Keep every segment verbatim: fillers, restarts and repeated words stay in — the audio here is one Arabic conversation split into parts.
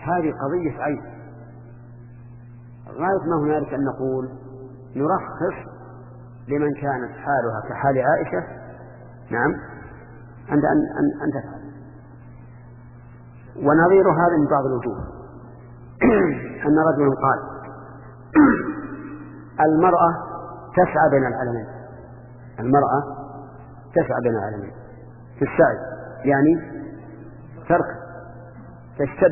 هذه قضية عين. غاية ما هنالك أن نقول نرخص لمن كانت حالها كحال عائشة، نعم، عند أن, أن, أن تفعل. ونظير هذا من بعض الوجوه أن رجلا قال المرأة تسعى بين العالمين، المرأة تسعى بين العالمين في السعي، يعني ترك تشتد،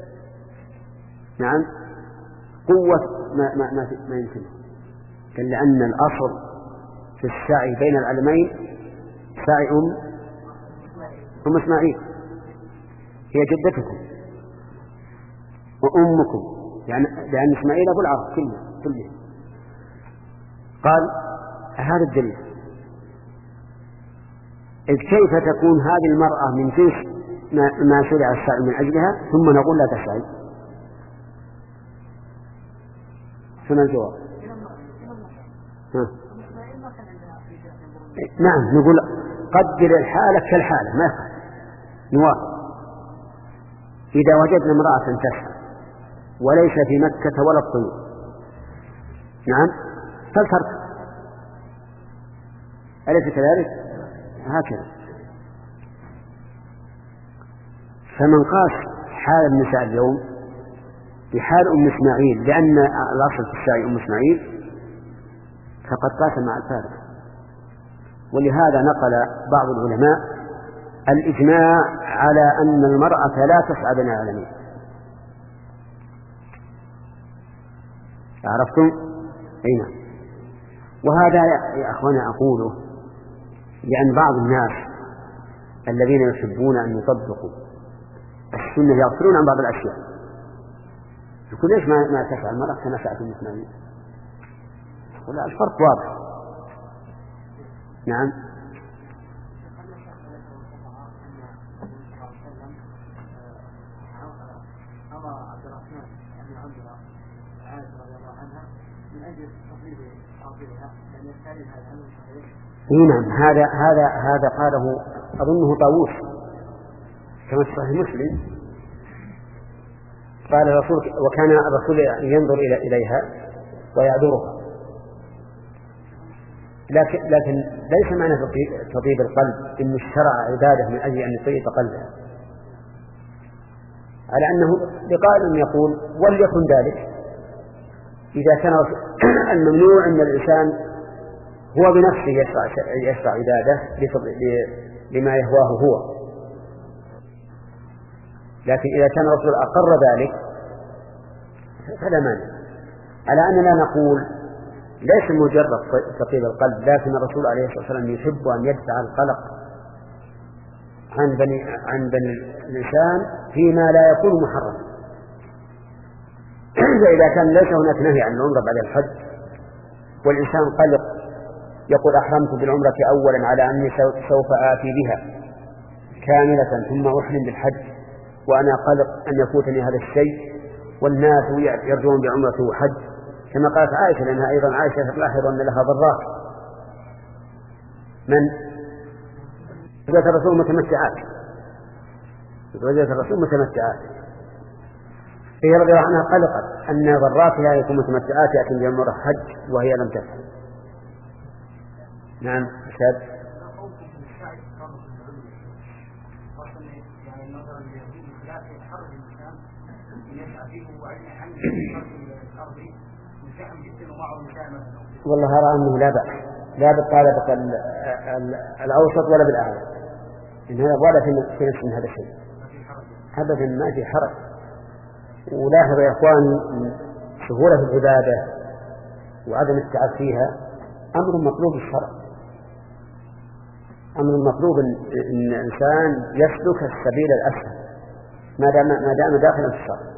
نعم، قوة ما, ما, ما, ما يمكن. قال لأن الأصل في السعي بين العالمين سعي أم أم إسماعيل، هي جدتكم وأمكم، يعني لأن إسماعيل أبو العرب كله كله. قال هذا الدليل. إذ كيف تكون هذه المرأة من جنس ما شرع السعي من أجلها ثم نقول لا تسعي؟ شنو الجواب؟ نعم، نقول قدر الحالة كالحالة، ما يفعل نوافق. إذا وجدنا امرأة تسعى وليس في مكة ولا الطيور، نعم، فلترك، أليس كذلك؟ هكذا. فمن قاس حال النساء اليوم بحال أم إسماعيل لأن الأصل في السعي أم إسماعيل فقد قاس مع الفارق. ولهذا نقل بعض العلماء الإجماع على أن المرأة لا تسعى بين العالمين. عرفتم؟ أي نعم. وهذا يا أخوانا أقوله لأن بعض الناس الذين يحبون أن يطبقوا السنة يغفلون عن بعض الأشياء. يقول ليش ما ما تسعى المرأة كما سعت أم إسماعيل؟ يقول لا، الفرق واضح. نعم. نعم، هذا هذا هذا قاله أظنه طاووس كما في صحيح مسلم. قال الرسول وكان الرسول ينظر إلى إليها ويعذرها، لكن لكن ليس معنى تطيب القلب إن الشرع عبادة من أجل أن يطيب قلبها، على أنه بقائل يقول وليكن ذلك إذا كان الممنوع أن الإنسان هو بنفسه يشرع, يشرع عبادة لما يهواه هو، لكن إذا كان الرسول أقر ذلك فلا مانع. على أننا نقول ليس مجرد تطيب القلب، لكن الرسول عليه الصلاة والسلام يحب أن يدفع القلق عن بني, عن بني الإنسان فيما لا يكون محرما. فإذا كان ليس هناك نهي عن العمرة بعد الحج والإنسان قلق يقول أحرمت بالعمرة أولا على أني سوف آتي بها كاملة ثم أحرم بالحج وأنا قلق أن يفوتني هذا الشيء والناس يرجون بعمرة وحج، كما قالت عائشة، لأنها أيضا عائشة تلاحظ أن لها ضرات من زوجة الرسول متمتعات، زوجة الرسول متمتعات، هي رضي الله عنها قلقت أن ضراتها يكون متمتعات يأتي بعمرة حج وهي لم تفعل. نعم أشهد. والله أرى أنه لا بأس، لا بالطالبة الأوسط ولا بالأعلى، إن هذا ولا في نفس من هذا الشيء أبدا، ما في حرج. ولاحظ يا إخواني سهولة العبادة وعدم التعب فيها أمر مطلوب الشرع، أمر مطلوب أن الإنسان يسلك السبيل الأسهل ما دام ما دام داخلا في الشرع.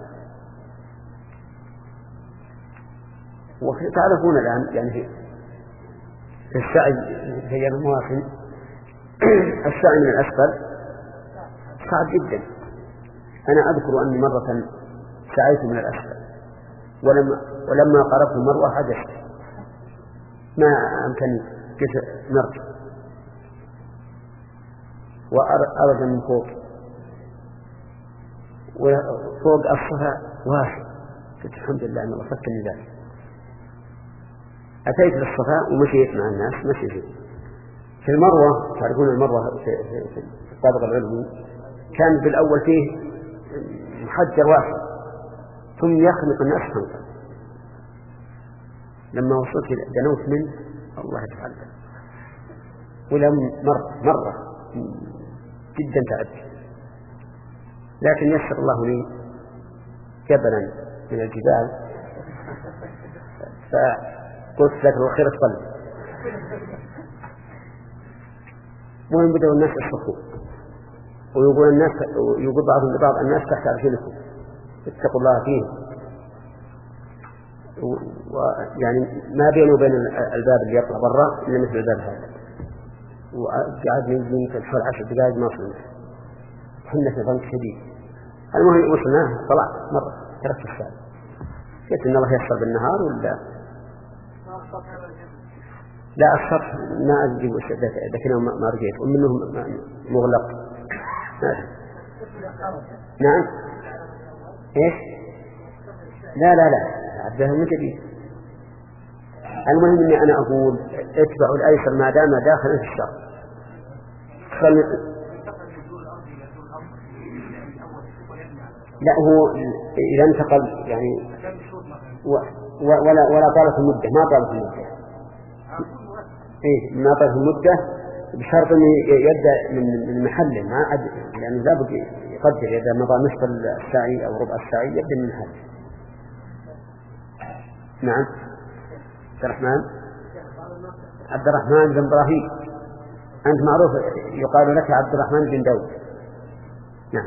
وتعرفون الآن يعني في السعي في أيام المواسم السعي من الأسفل صعب جدا. أنا أذكر أني مرة سعيت من الأسفل ولما ولما قربت المروة حدثت ما أمكن نرجع وأرجع من فوق، وفوق الصفا واحد. قلت الحمد لله أن الله فكني ذلك. أتيت للصفا ومشيت مع الناس مشي فيه. في المروة تعرفون المروة في, في, في الطابق العلوي كان بالأول فيه محجر واحد ثم يخلق الناس خلقا. لما وصلت دنوت منه الله يتعالى ولم مرة مرة جدا تعبت، لكن يسر الله لي جبلا من الجبال فقلت لك الخير اصطلي. وين بدأوا الناس يصرخون ويقول الناس يقول بعضهم لبعض الناس تحت أرجلكم اتقوا الله فيه. ويعني ما بينه وبين الباب اللي يطلع برا إلا مثل الباب هذا، وقعد يمكن حول عشر دقائق ما وصلنا، حنا في ضنك شديد. المهم وصلناه طلعت مرة تركت الساعة قلت إن الله يسر بالنهار ولا لا السطح ما أجيب لكنه ما رجيت ومنه مغلق. نعم إيش لا لا لا عبدها من جديد. المهم إني أنا أقول اتبعوا الأيسر ما دام داخلا في الشر. لا هو إذا انتقل يعني و ولا ولا طالت المدة ما طالت المدة إيه ما طالت المدة بشرط أن يبدأ من من محله ما عد لأنه لا بد يقدر إذا مضى نصف الساعي أو ربع الساعي يبدأ من محله. نعم عبد الرحمن عبد الرحمن بن إبراهيم أنت معروف يقال لك عبد الرحمن بن داود. نعم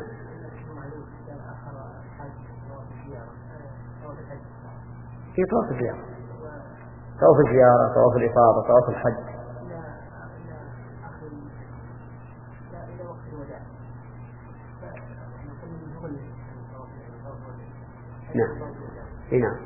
في طواف الزيارة طواف الزيارة طواف الإفاضة طواف الحج. نعم نعم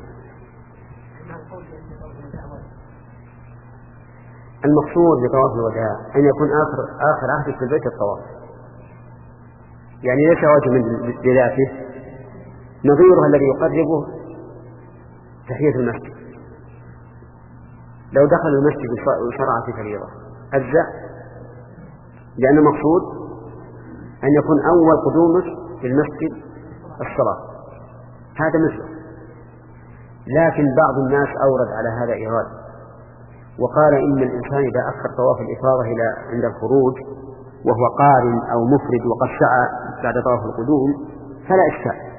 المقصود بطواف الوداع أن يكون آخر آخر عهدك في البيت الطواف، يعني ليس واجب بذاته نظيرها الذي يقربه تحية المسجد. لو دخل المسجد وشرع في فريضة أجزأ، لأن المقصود أن يكون أول قدومك للمسجد الصلاة هذا مثله. لكن بعض الناس أورد على هذا إيراد وقال إن الإنسان إذا أخر طواف الإفاضة إلى عند الخروج وهو قارن أو مفرد وقد سعى بعد طواف القدوم فلا إشكال.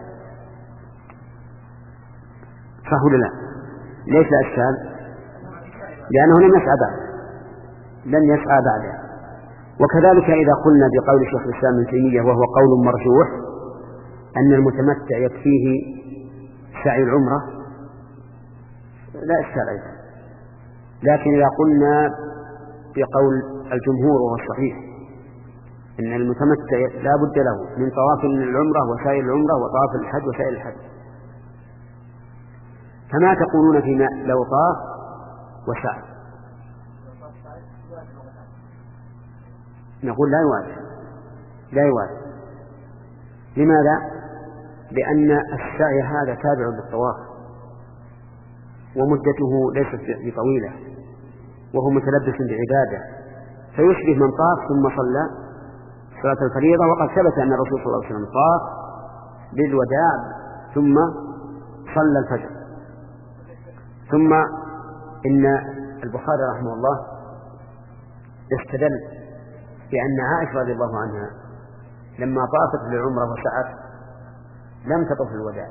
صح ولا لا؟ ليش لا إشكال؟ لأنه لم يسعى بعد لم يسعى بعد. وكذلك إذا قلنا بقول شيخ الإسلام ابن تيمية وهو قول مرجوح أن المتمتع يكفيه سعي العمرة لا إشكال أيضا. لكن إذا قلنا بقول الجمهور وهو الصحيح أن المتمتع لا بد له من طواف العمرة وسائر العمرة وطواف الحج وسائر الحج، فما تقولون فيما لو طاف وسعى؟ نقول لا يواجه لا يواجه. لماذا؟ لأن السعي هذا تابع للطواف ومدته ليست بطويلة وهو متلبس بعبادة فيشبه من طاف ثم صلى صلاة الفريضة. وقد ثبت أن الرسول صلى الله عليه وسلم طاف بالوداع ثم صلى الفجر. ثم إن البخاري رحمه الله استدل بأن عائشة رضي الله عنها لما طافت للعمرة وسعت لم تطف الوداع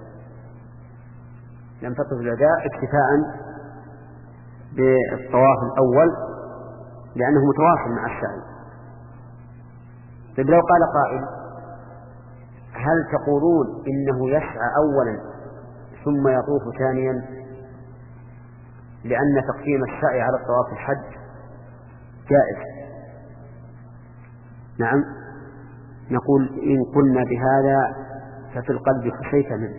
لم تطف الوداع اكتفاء بالطواف الأول لأنه متواصل مع السعي. طيب لو قال قائل هل تقولون إنه يسعى أولا ثم يطوف ثانيا لأن تقديم السعي على الطواف الحج جائز؟ نعم نقول إن قلنا بهذا ففي القلب خشيت منه،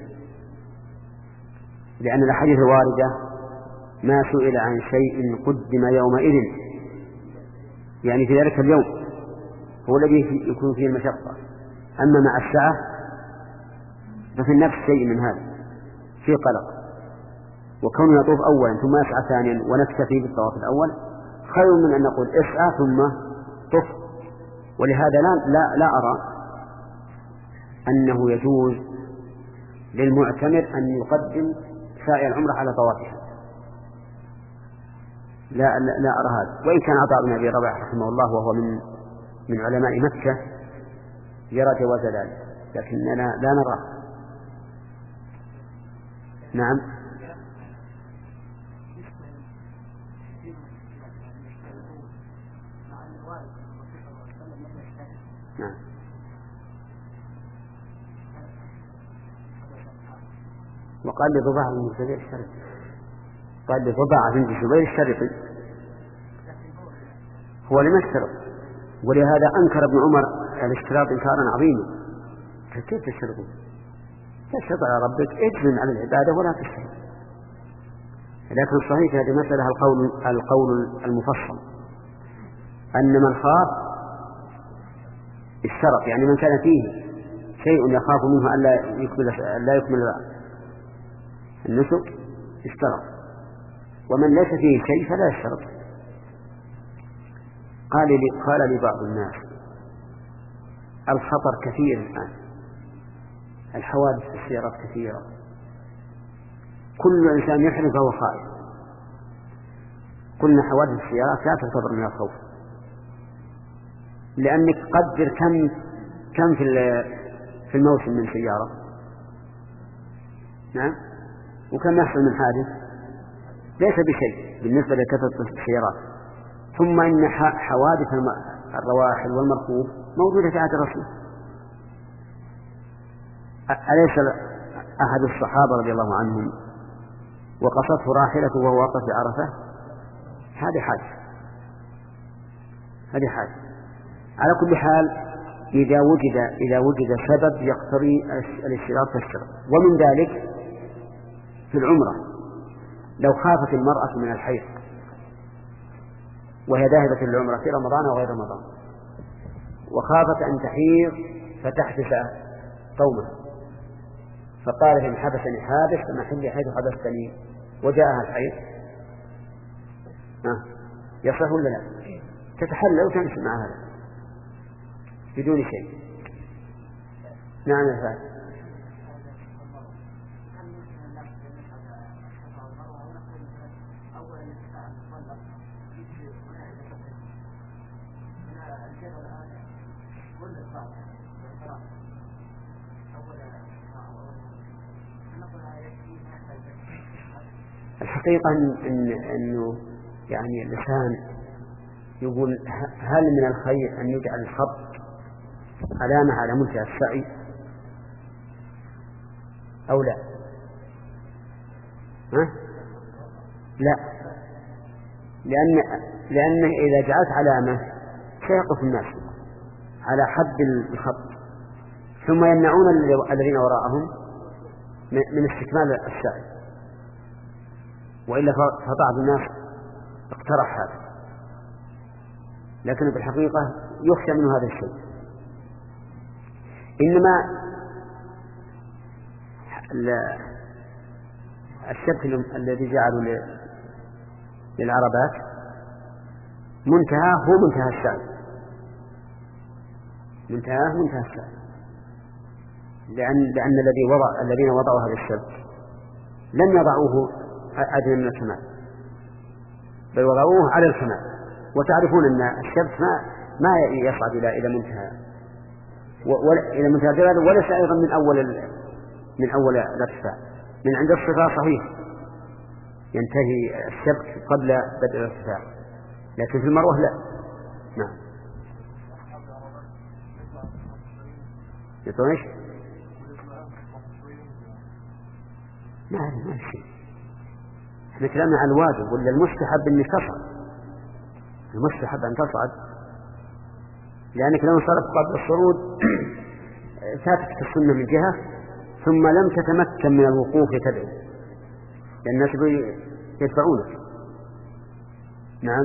لأن الأحاديث الواردة ما سئل عن شيء قدم يومئذ يعني في ذلك اليوم هو الذي يكون فيه المشقة، أما مع السعة ففي النفس شيء من هذا في قلق. وكونه يطوف أولا ثم يسعى ثانيا ونكتفي بالطواف الأول خير من أن نقول اسعى ثم طف. ولهذا لا, لا, لا أرى أنه يجوز للمعتمر أن يقدم سائر العمرة على طوافها، لا, لا, لا أرى هذا. وإن كان عطاء بن أبي رباح رحمه الله وهو من من علماء مكة يرى جواز ذلك، لكننا لا نراه. نعم. نعم. وقال لضباع بن الزبير الشرقي، قال لضباع بن الزبير الشرقي هو لم يشترط، ولهذا أنكر ابن عمر الاشتراط إنكارا عظيما. فكيف تشترطون؟ تشترط على ربك اجزم على العبادة ولا تشترط. لكن الصحيح هذه مسألة القول, القول المفصل أن من خاف الشرط، يعني من كان فيه شيء يخاف منه أن لا يكمل, لا يكمل النسك اشترط، ومن ليس فيه شيء فلا يشترط. قال لي قال لي بعض الناس الخطر كثير الآن، الحوادث في السيارات كثيرة، كل إنسان يحرم فهو خائف. قلنا حوادث السيارات لا تعتبر من الخوف، لأنك قدر كم كم في في الموسم من سيارة، نعم، وكم يحصل من حادث ليس بشيء بالنسبة لكثرة السيارات. ثم إن حوادث الرواحل والمركوب موجودة في عهد الرسول. أليس أحد الصحابة رضي الله عنهم وقصته راحلته وهو واقف في عرفة؟ هذه حادث، هذه حادث. على كل حال إذا وجد إذا وجد سبب يقتضي الاشتراط فالشرط. ومن ذلك في العمرة لو خافت المرأة من الحيض وهي ذاهبة للعمرة في رمضان وغير رمضان، وخافت أن تحيض فتحبس قومها، فقالت إن حبسني حابس فمحلي حيث حبستني، وجاءها الحيض، يصح ولا لا؟ تتحلل وتمشي مع هذا بدون شيء. نعم يا فهد. الحقيقة إن إنه يعني اللسان يقول هل من الخير أن يجعل الخط علامة على منتهى السعي أو لا؟ ها؟ لا، لأن لأن إذا جعلت علامة سيقف الناس على حد الخط ثم يمنعون الذين وراءهم من استكمال السعي، وإلا فبعض الناس اقترح هذا، لكن في الحقيقة يخشى منه هذا الشيء. إنما الشبك الذي جعلوا للعربات منتهى هو منتهى السعي، منتهى منتهى السعي، لأن لأن الذي وضع الذين وضعوا هذا الشبك لم يضعوه أدنى من الكمال، بل وضعوه على الكمال. وتعرفون أن الشبك ما ما يصعد إلى إلى منتهى إلى منتهى الجبل، وليس أيضا من أول من أول الارتفاع. من عند الصفا صحيح ينتهي الشبك قبل بدء الارتفاع، لكن في المروة لا. نعم. يطوش ما ما شيء. احنا كلامنا عن الواجب، ولا المستحب أن تصعد. المستحب أن تصعد، لأنك لو صارت قبل الصعود فاتت السنة من جهة ثم لم تتمكن من الوقوف تدعو، لأن الناس يدفعونك. نعم.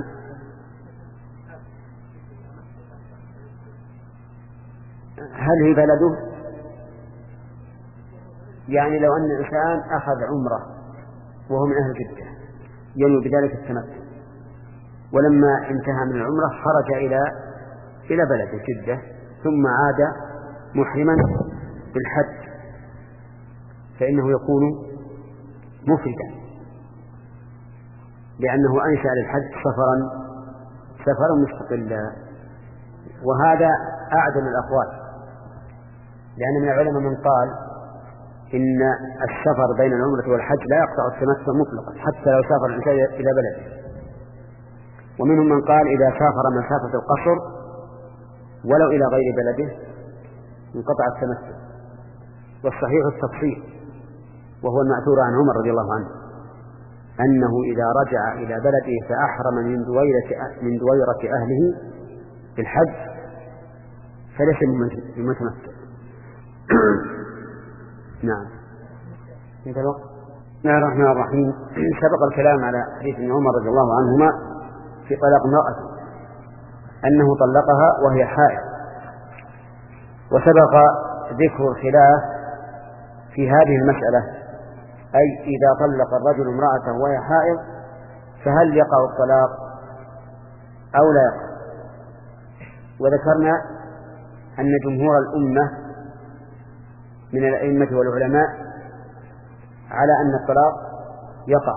هل هي بلده؟ يعني لو أن إنسان أخذ عمره وهو من أهل جدة ينوي بذلك التمتع، ولما انتهى من العمرة خرج إلى إلى بلد جدة ثم عاد محرما بالحج، فإنه يكون مفردا، لأنه أنشأ للحج سفرا سفرا مستقلا. وهذا أعدل الأقوال، لأن من العلماء من قال إن السفر بين العمرة والحج لا يقطع التمتع مطلقا حتى لو سافر الإنسان إلى بلده، ومنهم من قال إذا سافر مسافة القصر ولو إلى غير بلده انقطع التمتع. والصحيح التفصيل، وهو المأثور عن عمر رضي الله عنه أنه إذا رجع إلى بلده فأحرم من دويرة من دويرة أهله بالحج فليس بمتمتع. نعم. انت الوقت. بسم الله الرحمن الرحيم. سبق الكلام على حديث ابن عمر رضي الله عنهما في طلاق امرأته أنه طلقها وهي حائض، وسبق ذكر الخلاف في هذه المسألة، أي إذا طلق الرجل امرأته وهي حائض فهل يقع الطلاق أو لا يقع. وذكرنا أن جمهور الأمة من الأئمة والعلماء على أن الطلاق يقع،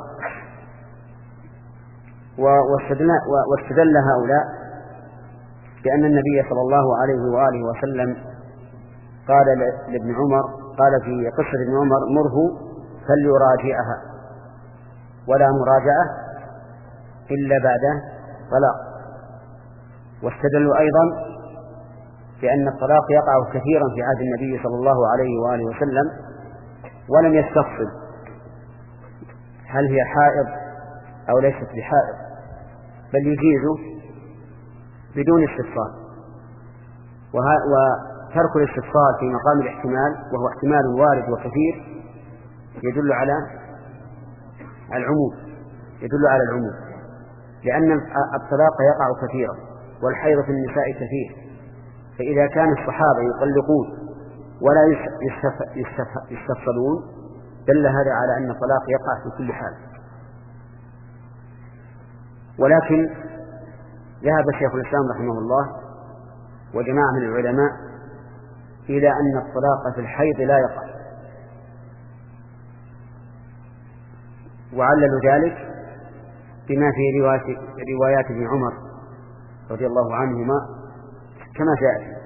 واستدل هؤلاء بأن النبي صلى الله عليه وآله وسلم قال لابن عمر، قال في قصة ابن عمر: مره فليراجعها ولا مراجعة إلا بعد طلاق. واستدلوا أيضا بأن الطلاق يقع كثيرا في عهد النبي صلى الله عليه وآله وسلم، ولم يستفصل هل هي حائض أو ليست بحائض، بل يجيز بدون استفصال. وترك الاستفصال في مقام الاحتمال، وهو احتمال وارد وكثير، يدل على العموم يدل على العموم لأن الطلاق يقع كثيرا والحيض في النساء كثير، فإذا كان الصحابة يطلقون ولا يستفصلون دل هذا على أن الطلاق يقع في كل حال. ولكن ذهب شيخ الإسلام رحمه الله وجماعة من العلماء إلى أن الطلاق في الحيض لا يقع، وعللوا ذلك بما في روايات ابن عمر رضي الله عنهما كما جاء،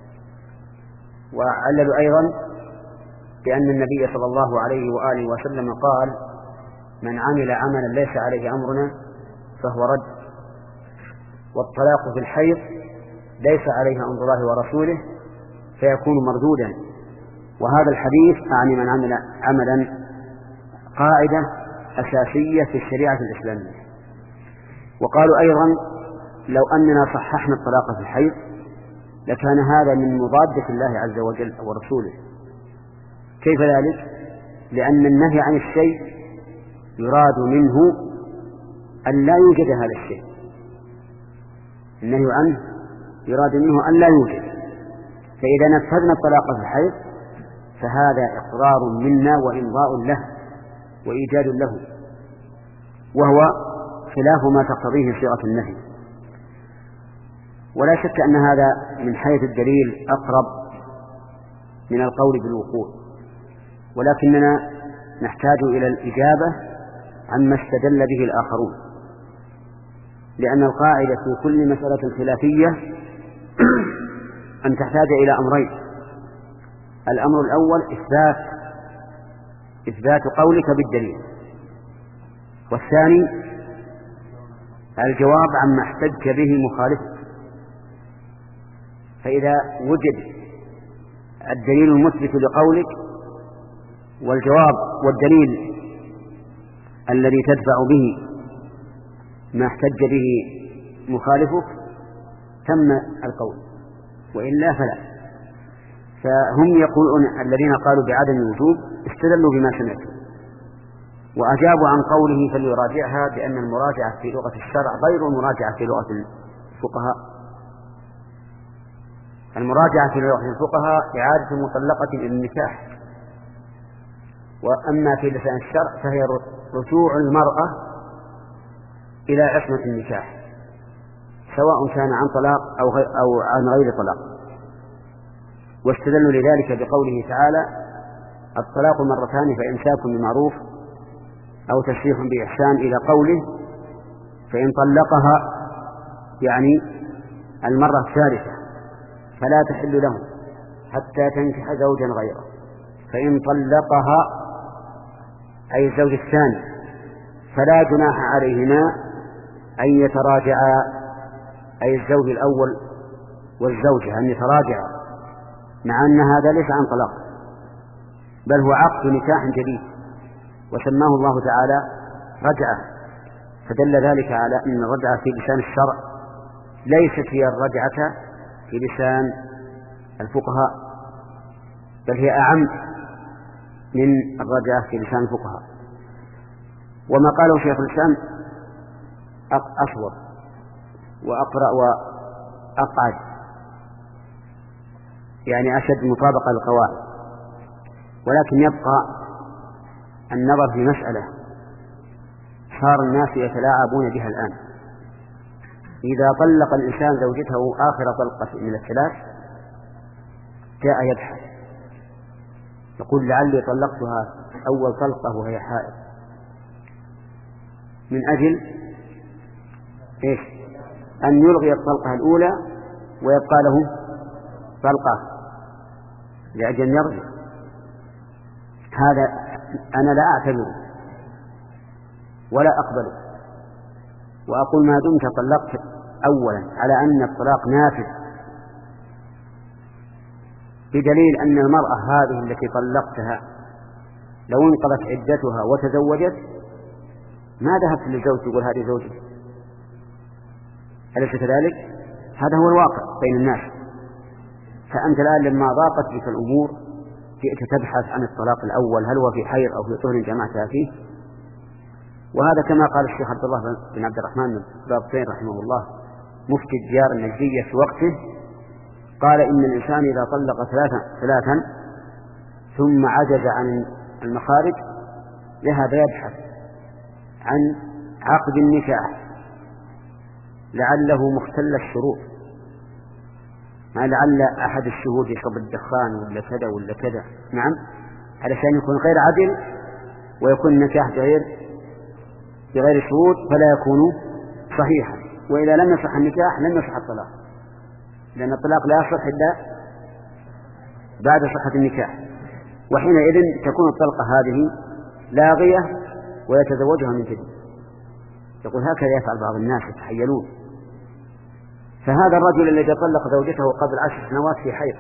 وعللوا أيضا بأن النبي صلى الله عليه وآله وسلم قال: من عمل عملا ليس عليه أمرنا فهو رد. والطلاق في الحيض ليس عليه أمر الله ورسوله فيكون مردودا. وهذا الحديث أعني من عمل عملا قاعدة أساسية في الشريعة الإسلامية. وقالوا أيضا: لو أننا صححنا الطلاق في الحيض لكان هذا من مضادة الله عز وجل ورسوله. كيف ذلك؟ لأن النهي عن الشيء يراد منه أن لا يوجد هذا الشيء، النهي عنه يراد منه أن لا يوجد. فإذا نفذنا الطلاق في الحيض فهذا إقرار منا وإمضاء له وإيجاد له، وهو خلاف ما تقتضيه صيغة النهي. ولا شك أن هذا من حيث الدليل أقرب من القول بالوقوع، ولكننا نحتاج إلى الإجابة عما استدل به الآخرون، لأن القاعدة في كل مسألة خلافية أن تحتاج إلى أمرين: الأمر الأول إثبات إثبات قولك بالدليل، والثاني الجواب عما احتج به مخالفك. فإذا وجد الدليل المثبت لقولك والجواب والدليل الذي تدفع به ما احتج به مخالفك تم القول، وإلا فلا. فهم يقولون الذين قالوا بعدم الوجوب استدلوا بما سمعوا وأجابوا عن قوله فليراجعها بأن المراجعة في لغة الشرع غير المراجعة في لغة الفقهاء. المراجعة في لغة الفقهاء إعادة مطلقة إلى النكاح، وأما في لسان الشرع فهي رجوع المرأة إلى عصمة النكاح، سواء كان عن طلاق أو, أو عن غير طلاق. واستدلوا لذلك بقوله تعالى: الطلاق مرتان فإمساك بمعروف أو تسريح بإحسان، إلى قوله: فإن طلقها يعني المرة الثالثة فلا تحل له حتى تنكح زوجا غيره. فإن طلقها أي الزوج الثاني فلا جناح عليهما أن يتراجعا، أي الزوج الأول والزوجة أن يتراجعا، مع أن هذا ليس عن طلاق بل هو عقد نكاح جديد، وسماه الله تعالى رجعة. فدل ذلك على أن الرجعة في لسان الشرع ليست هي الرجعة في لسان الفقهاء، بل هي أعم من الرجعة في لسان الفقهاء. وما قاله شيخ الإسلام أصوب وأقرأ وأقعد، يعني أشد مطابقة للقواعد. ولكن يبقى النظر في مسألة صار الناس يتلاعبون بها الآن. إذا طلق الإنسان زوجته آخر طلقة من الثلاث جاء يبحث يقول: لعلي طلقتها أول طلقة وهي حائض، من أجل إيش؟ أن يلغي الطلقة الأولى ويبقى له طلقة لأجل أن يرجع. هذا أنا لا أعتبره ولا أقبله، وأقول ما دمت طلقت أولا على أن الطلاق نافذ، بدليل أن المرأة هذه التي طلقتها لو انقضت عدتها وتزوجت ما ذهبت للزوج تقول هذه زوجتي، أليس كذلك؟ هذا هو الواقع بين الناس. فأنت الآن لما ضاقت بك الأمور جئت تبحث عن الطلاق الأول هل هو في حيض أو في طهر جمعتها فيه. وهذا كما قال الشيخ عبد الله بن عبد الرحمن البابطين رحمه الله مفتي الديار النجدية في وقته، قال: إن الإنسان إذا طلق ثلاثا, ثلاثا ثم عجز عن المخارج ذهب يبحث عن عقد النكاح لعله مختل الشروط، ما لعل أحد الشهود يشرب الدخان ولا كذا ولا كذا، نعم، علشان يكون غير عدل ويكون النكاح غير بغير شروط فلا يكون صحيحا. وإذا لم يصح النكاح لم يصح الطلاق، لأن الطلاق لا يصح إلا بعد صحة النكاح، وحينئذ تكون الطلقة هذه لاغية ويتزوجها من جديد. يقول هكذا يفعل بعض الناس يتحيلون. فهذا الرجل الذي طلق زوجته قبل عشر سنوات في حيض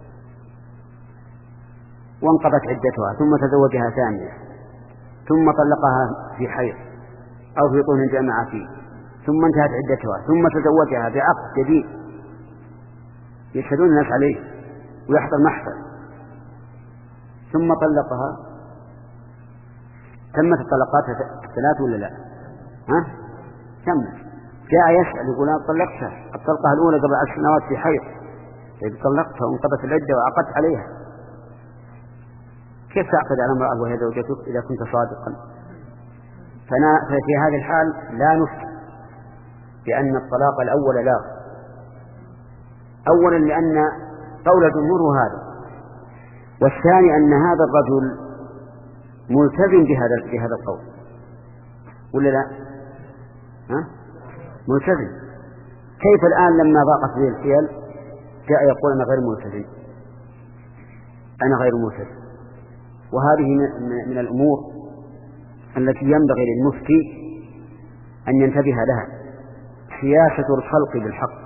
وانقضت عدتها ثم تزوجها ثانية ثم طلقها في حيض أو في طهر جامع فيه ثم انتهت عدتها ثم تزوجها بعقد جديد، يشهدون الناس عليه ويحضر محفل، ثم طلقها، تمت الطلقات الثلاث ولا لا؟ ها؟ تمت. جاء يسأل يقول: أنا طلقتها الطلقة الأولى قبل عشر سنوات في حيض، إذ طلقتها وانقضت العدة وعقدت عليها، كيف تعقد على امرأة وهي زوجتك إذا كنت صادقا؟ ففي هذه الحال لا نفتي بأن الطلاق الأول لا، أولا لأن قول الجمهور هذا، والثاني أن هذا الرجل ملتزم بهذا بهذا القول ولا لا؟ ها؟ ملتزم. كيف الآن لما ضاقت به الحيل جاء يقول أنا غير ملتزم، أنا غير ملتزم؟ وهذه من الأمور التي ينبغي للمفتي أن ينتبه لها، سياسة الخلق بالحق،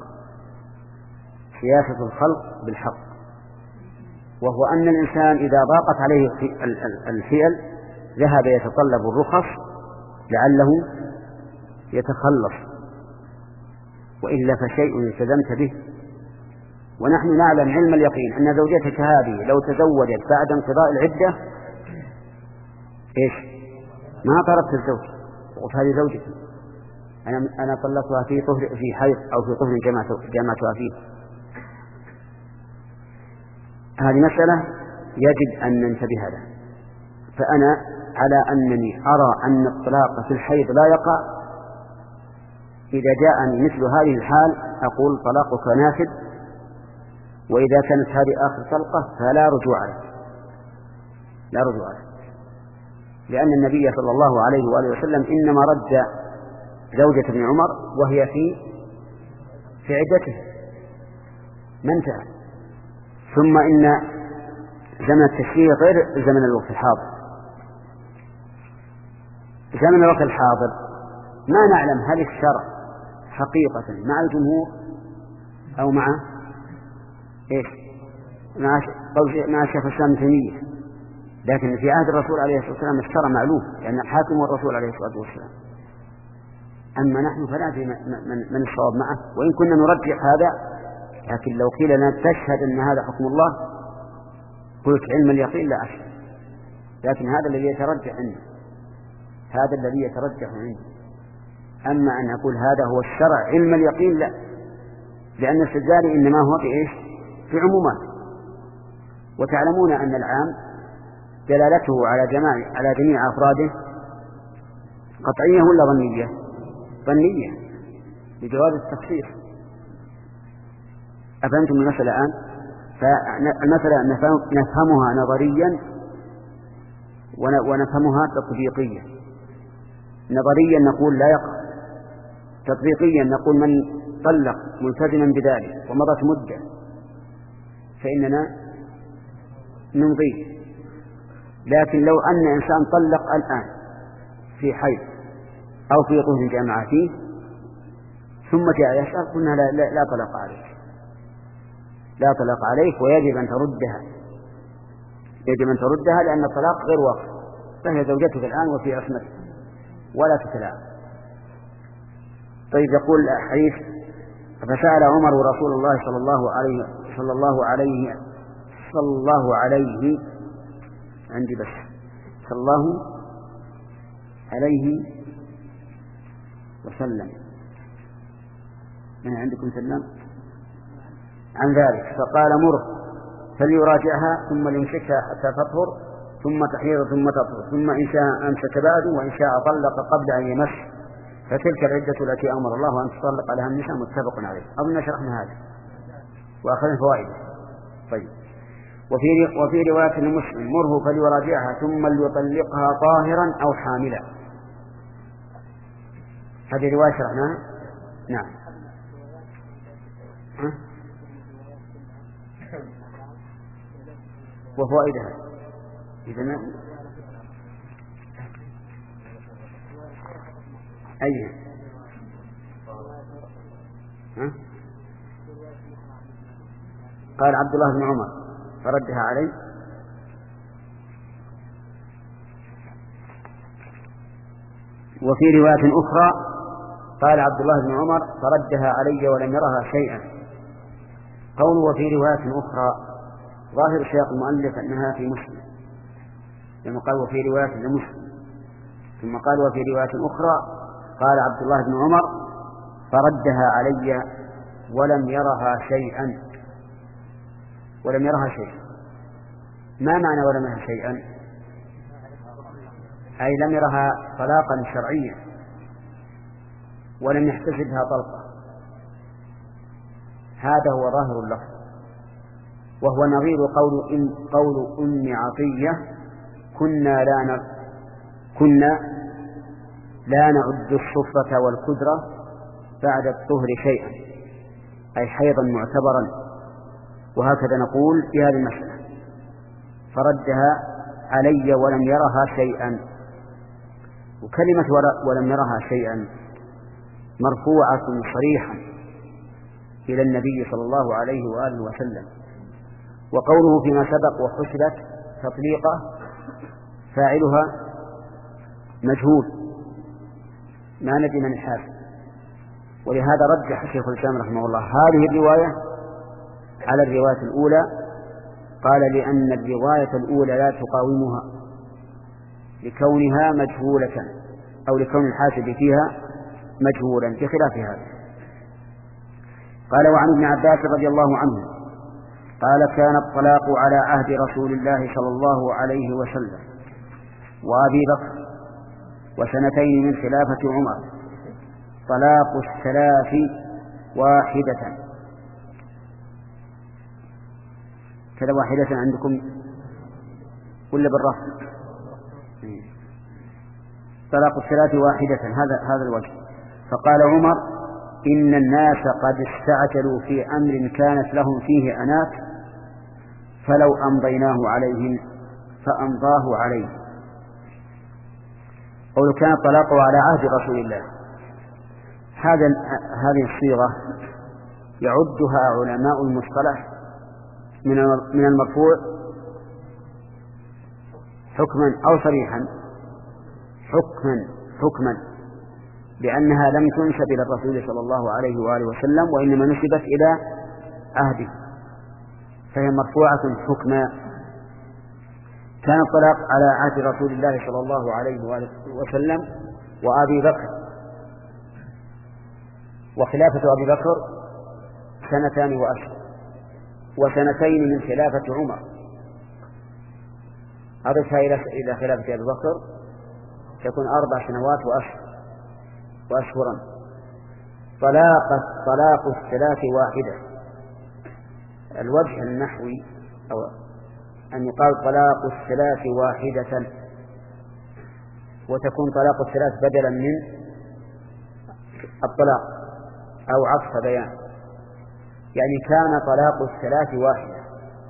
سياسة الخلق بالحق، وهو أن الإنسان إذا ضاقت عليه الحيل ذهب يتطلب الرخص لعله يتخلص، وإلا فشيء التزمت به. ونحن نعلم علم اليقين أن زوجتك هذه لو تزوجت بعد انقضاء العدة إيش؟ ما طلبت الزوج، وقلت هذه زوجتي، أنا أنا طلقتها في طهر في حيض أو في طهر جامعتها فيه. هذه مسألة يجب أن ننتبه لها. فأنا على أنني أرى أن الطلاق في الحيض لا يقع، إذا جاءني مثل هذه الحال أقول طلاقك نافذ، وإذا كانت هذه آخر طلقة فلا رجوع عليه، لا رجوع عليه، لأن النبي صلى الله عليه وآله وسلم إنما رد زوجة ابن عمر وهي في في عدته ما انتهى. ثم إن زمن التشريع غير زمن الوقت الحاضر. زمن الوقت الحاضر ما نعلم هل الشرع حقيقة مع الجمهور أو مع إيش مع مع شيخ الإسلام ابن تيمية، لكن في عهد الرسول عليه الصلاة والسلام الشرع معلوم لأن الحاكم والرسول عليه الصلاة والسلام. أما نحن فلا ندري من الصواب معه، وإن كنا نرجح هذا، لكن لو قيل لنا تشهد أن هذا حكم الله قلت علم اليقين لا أشهد، لكن هذا الذي يترجح عندي، هذا الذي يترجح عندي. أما أن أقول هذا هو الشرع علم اليقين لا، لأن الاستدلال إنما هو في إيش في عمومات، وتعلمون أن العام دلالته على جميع على جميع أفراده قطعية ولا ظنية؟ ظنية بجواز التخصيص. أفهمتم المسألة الآن؟ فالمسألة نفهمها نظريا ونفهمها تطبيقيا. نظريا نقول لا يقع، تطبيقيا نقول من طلق ملتزما بذلك ومضت مدة فإننا نمضيه. لكن لو أن إنسان طلق الآن في حيض أو في طهر جامعة فيه ثم جاء يسأل قلنا لا, لا, لا طلق عليك، لا طلق عليك ويجب أن تردها، يجب أن تردها لأن الطلاق غير واقع، فهي زوجتك الآن وفي عصمتك ولا تتلاعب. طيب يقول الحديث فسأل عمر رسول الله صلى الله عليه صلى الله عليه صلى الله عليه عندي بس صلى الله عليه وسلم، من عندكم سلم عن ذلك، فقال مره فليراجعها ثم ليمسكها حتى تطهر ثم تحيض ثم تطهر ثم إن شاء أمسك بعد وإن شاء طلق قبل أن يمس، فتلك العدة التي أمر الله أن تطلق عليها النساء. متفق عليه. أظن شرحنا هذا وأخذنا فوائده. طيب وفي وفي رواية لمسلم مره فليراجعها ثم ليطلقها طاهرا أو حاملا. هذه رواية شرحناها. نعم. ها؟ وفوائدها إذن أيها ها؟ قال عبد الله بن عمر فردها علي. وفي رواية أخرى قال عبد الله بن عمر فردها علي ولم يرها شيئا. قوله وفي رواية أخرى ظاهر سياق المؤلف أنها في مسلم، لما قال وفي رواية لمسلم ثم قال وفي رواية أخرى قال عبد الله بن عمر فردها علي ولم يرها شيئا. ولم يرها شيئا ما معنى ولم يرها شيئا؟ أي لم يرها طلاقا شرعيا ولم يحتسبها طلقة. هذا هو ظاهر اللفظ، وهو نظير قول إن قول أم عطية كنا لا ن... كنا لا نعد الصفرة والكدرة بعد الطهر شيئا، أي حيضا معتبرا. وهكذا نقول في هذه المسألة فردها علي ولم يرها شيئا. وكلمة ولم يرها شيئا مرفوعة صريحا إلى النبي صلى الله عليه وآله وسلم. وقوله فيما سبق وحسبت تطليقة فاعلها مجهول ما ندري من الحاسب، ولهذا رجح شيخ الإسلام رحمه الله هذه الرواية على الرواية الأولى. قال لأن الرواية الأولى لا تقاومها لكونها مجهولة أو لكون الحاسب فيها مجهولا بخلاف هذا. قال وعن ابن عباس رضي الله عنه قال كان الطلاق على عهد رسول الله صلى الله عليه وسلم وأبي بكر وسنتين من خلافة عمر طلاق الثلاث واحدة. كذا واحدة عندكم ولا بالرفع؟ طلاق الثلاث واحدة، هذا هذا الوجه. فقال عمر إن الناس قد استعجلوا في أمر كانت لهم فيه أنات فلو أمضيناه عليهم فأمضاه عليه. قول كان الطلاق على عهد رسول الله، هذا هذه الصيغة يعدها علماء المصطلح من المرفوع حكما أو صريحا حكما حكما لأنها لم تنسب إلى الرسول صلى الله عليه وآله وسلم وإنما نسبت إلى عهده، فهي مرفوعة حكما. كان الطلاق على عهد رسول الله صلى الله عليه وآله وسلم وأبي بكر، وخلافة أبي بكر سنتان وأشهر، وسنتين من خلافة عمر. أضفها إلى خلافة أبي بكر تكون أربع سنوات وأشهر وأشهرا. طلاق طلاق الثلاث واحدة. الوجه النحوي أو أن يقال طلاق الثلاث واحدة، وتكون طلاق الثلاث بدلا من الطلاق أو عطف بيان، يعني كان طلاق الثلاث واحدة.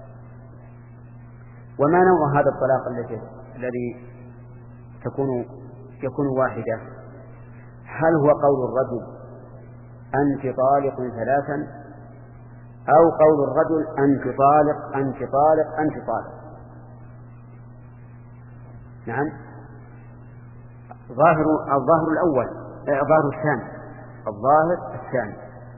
وما نوع هذا الطلاق الذي الذي تكون يكون واحدة؟ هل هو قول الرجل أنت طالق ثلاثا، أو قول الرجل أنت طالق أنت طالق أنت طالق؟ نعم، ظاهر الظاهر الأول الظاهر الثاني الظاهر الثاني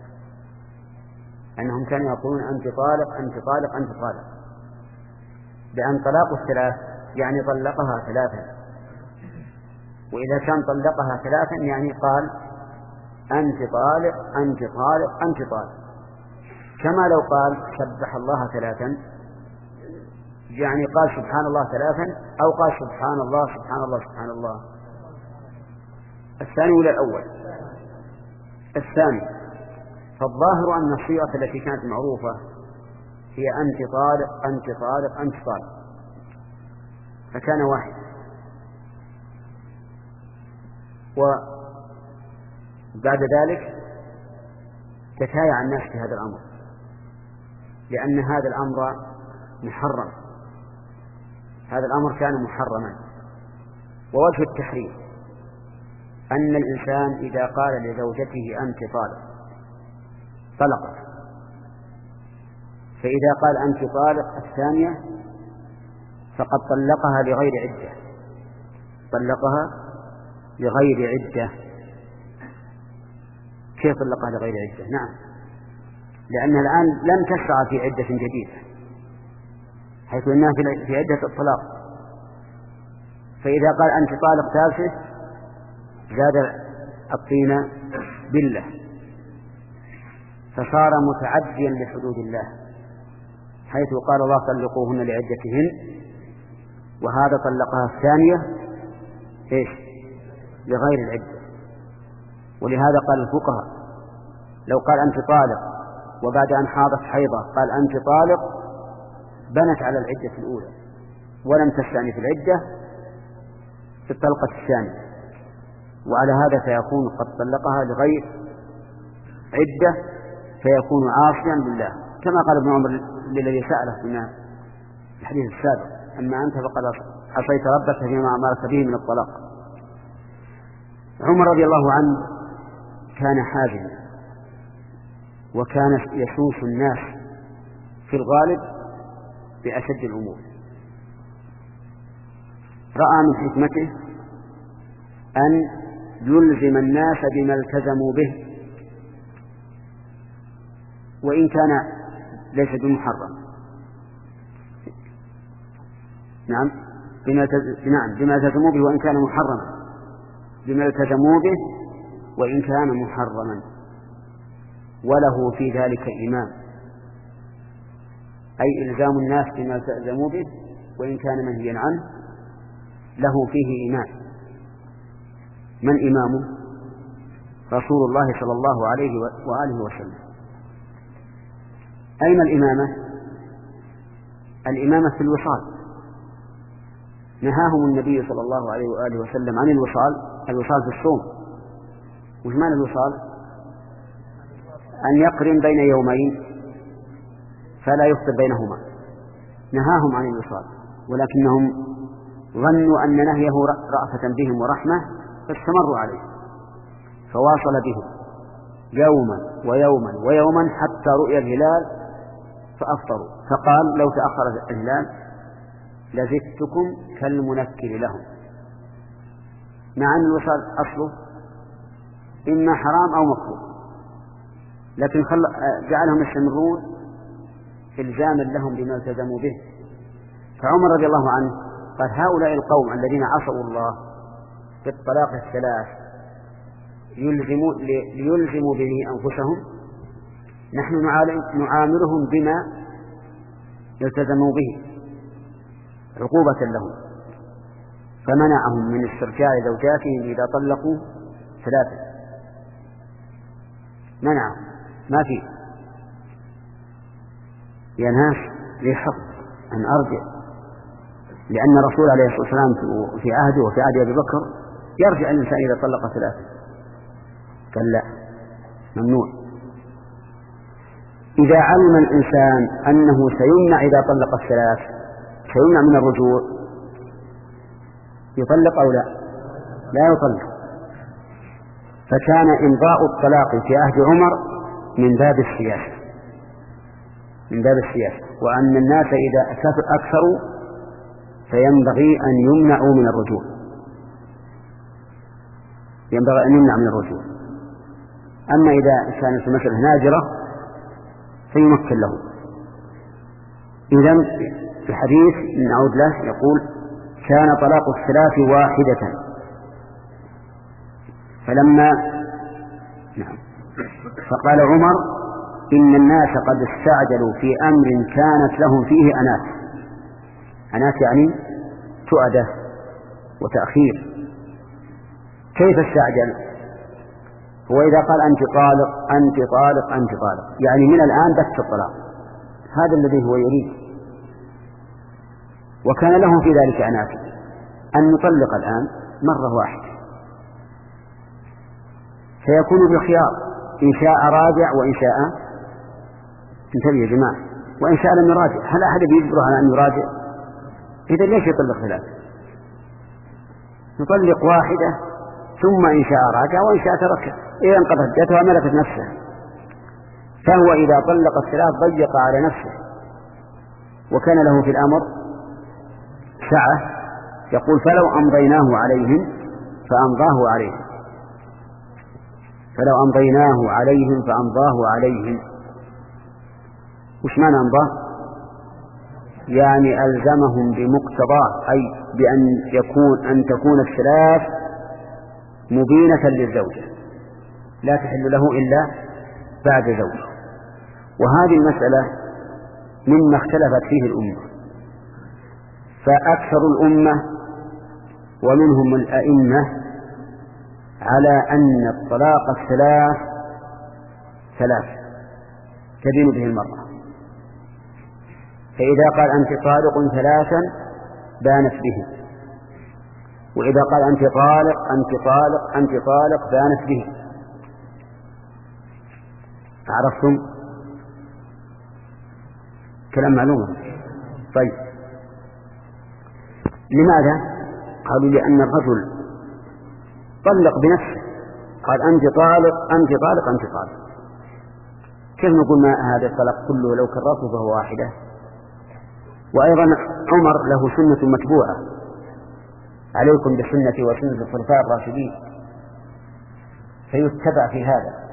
أنهم كانوا يقولون أنت طالق أنت طالق أنت طالق، لأن طلاق الثلاث يعني طلقها ثلاثا، وإذا كان طلقها ثلاثا يعني قال أنت طالق أنت طالق أنت طالق، كما لو قال سبح الله ثلاثا يعني قال سبحان الله ثلاثا أو قال سبحان الله سبحان الله سبحان الله. الثاني ولا الأول؟ الثاني. فالظاهر أن الصيغة التي كانت معروفة هي أنت طالق أنت طالق أنت طالق، فكان واحد. وبعد ذلك تتايع الناس في هذا الأمر، لأن هذا الأمر محرم، هذا الأمر كان محرما. ووجه التحريم أن الإنسان إذا قال لزوجته أنت طالق طلقت، فإذا قال أنت طالق الثانية فقد طلقها لغير عدة، طلقها لغير عدة. كيف طلقها لغير عدة؟ نعم، لأنها الآن لم تشرع في عدة جديدة، حيث أنها في عدة الطلاق. فإذا قال أنت طالق ثالثة زاد الطين بالله، فصار متعديا لحدود الله، حيث قال الله طلقوهن لعدتهن، وهذا طلقها الثانية إيش؟ لغير العدة. ولهذا قال الفقهاء لو قال أنت طالق وبعد أن حاضت حيضة قال أنت طالق بنت على العدة الأولى ولم تستأنف العدة في الطلقة الثانية، وعلى هذا فيكون قد طلقها لغير عدة فيكون عاصيا لله، كما قال ابن عمر للذي سأله في الحديث السابق أما أنت فقد عصيت ربك فيما أمرك به من الطلاق. عمر رضي الله عنه كان حازما، وكان يسوس الناس في الغالب بأشد الأمور. رأى من حكمته أن يلزم الناس بما التزموا به وإن كان ليس بمحرم. نعم بما نعم بما التزموا به وإن كان محرما، بما التزموا به وإن كان محرما، وله في ذلك إمام، أي إلزام الناس بما التزموا به وإن كان منهيا عنه، له فيه إمام. من إمامه؟ رسول الله صلى الله عليه وآله وسلم. أين الإمامة؟ الإمامة في الوصال. نهاهم النبي صلى الله عليه وآله وسلم عن الوصال. الوصال في الصوم. وش معنى الوصال؟ أن يقرن بين يومين فلا يفطر بينهما. نهاهم عن الوصال، ولكنهم ظنوا أن نهيه رأفة بهم ورحمة فاستمروا عليه، فواصل بهم يوما ويوما ويوما حتى رؤي الهلال فأفطروا. فقال: لو تأخر الهلال لزدتكم كالمنكر لهم. مع أن الوصال أصله إما حرام أو مكروه، لكن جعلهم يستمرون إلزاما لهم بما التزموا به. فعمر رضي الله عنه قال: هؤلاء القوم الذين عصوا الله في الطلاق الثلاث يلزموا ليلزموا به أنفسهم، نحن نعاملهم بما التزموا به عقوبة لهم. فمنعهم من استرجاع زوجاتهم إذا طلقوا ثلاثة. منعهم، ما فيه يا ناس لي حق أن أرجع، لأن الرسول عليه الصلاة والسلام في عهده وفي عهد أبي بكر يرجع الإنسان إذا طلق ثلاثة. قال: لا، ممنوع. إذا علم الإنسان أنه سيمنع إذا طلق الثلاث، سيمنع من الرجوع، يطلق أو لا؟ لا يطلق. فكان إمضاء الطلاق في عهد عمر من باب السياسة، من باب السياسة، وأن الناس إذا أكثروا فينبغي أن يمنعوا من الرجوع، ينبغي أن يمنع من الرجوع. أما إذا كانت المسألة نادرة فيمكن له. إذن في الحديث نعود له يقول: كان طلاق الثلاث واحدة. فلما نعم فقال عمر: إن الناس قد استعجلوا في أمر كانت لهم فيه أنات. أنات يعني تؤدة وتأخير. كيف استعجل؟ هو إذا قال: أنت طالق أنت طالق أنت طالق، يعني من الآن بث الطلاق، هذا الذي هو يريد. وكان لهم في ذلك أنات، أن نطلق الآن مرة واحدة، فيكون بالخيار إن شاء راجع وإن شاء انتبه يا جماعة، وإن شاء لم يراجع. هل أحد يجبره على أن يراجع؟ إذا ليش يطلق ثلاثة؟ نطلق واحدة ثم إن شاء راجع وإن شاء تركها، إذا انقضت عدتها ملكت نفسها. فهو إذا طلق الثلاث ضيق على نفسه، وكان له في الأمر سعة. يقول: فلو أمضيناه عليهم فأمضاه عليهم، فلو أمضيناه عليهم فأمضاه عليهم. وش معنى أمضاه؟ يعني ألزمهم بمقتضاه، أي بأن يكون أن تكون الثلاث مبينة للزوجة لا تحل له إلا بعد زوج. وهذه المسألة مما اختلفت فيه الأمة، فأكثر الأمة ومنهم الأئمة على أن الطلاق الثلاث ثلاث تبين به المرأة. فإذا قال: أنت طالق ثلاثا بانت به، وإذا قال: أنت طالق أنت طالق أنت طالق بانت به. عرفتم؟ كلام معلوم. طيب، لماذا؟ قالوا: لأن الرجل طلق بنفسه، قال: أنت طالق أنت طالق أنت طالق. كيف نقول ما هذا الطلاق كله لو كررته فهو واحدة؟ وأيضا عمر له سنة متبوعة: عليكم بسنتي وسنة الخلفاء الراشدين، فيتبع في هذا.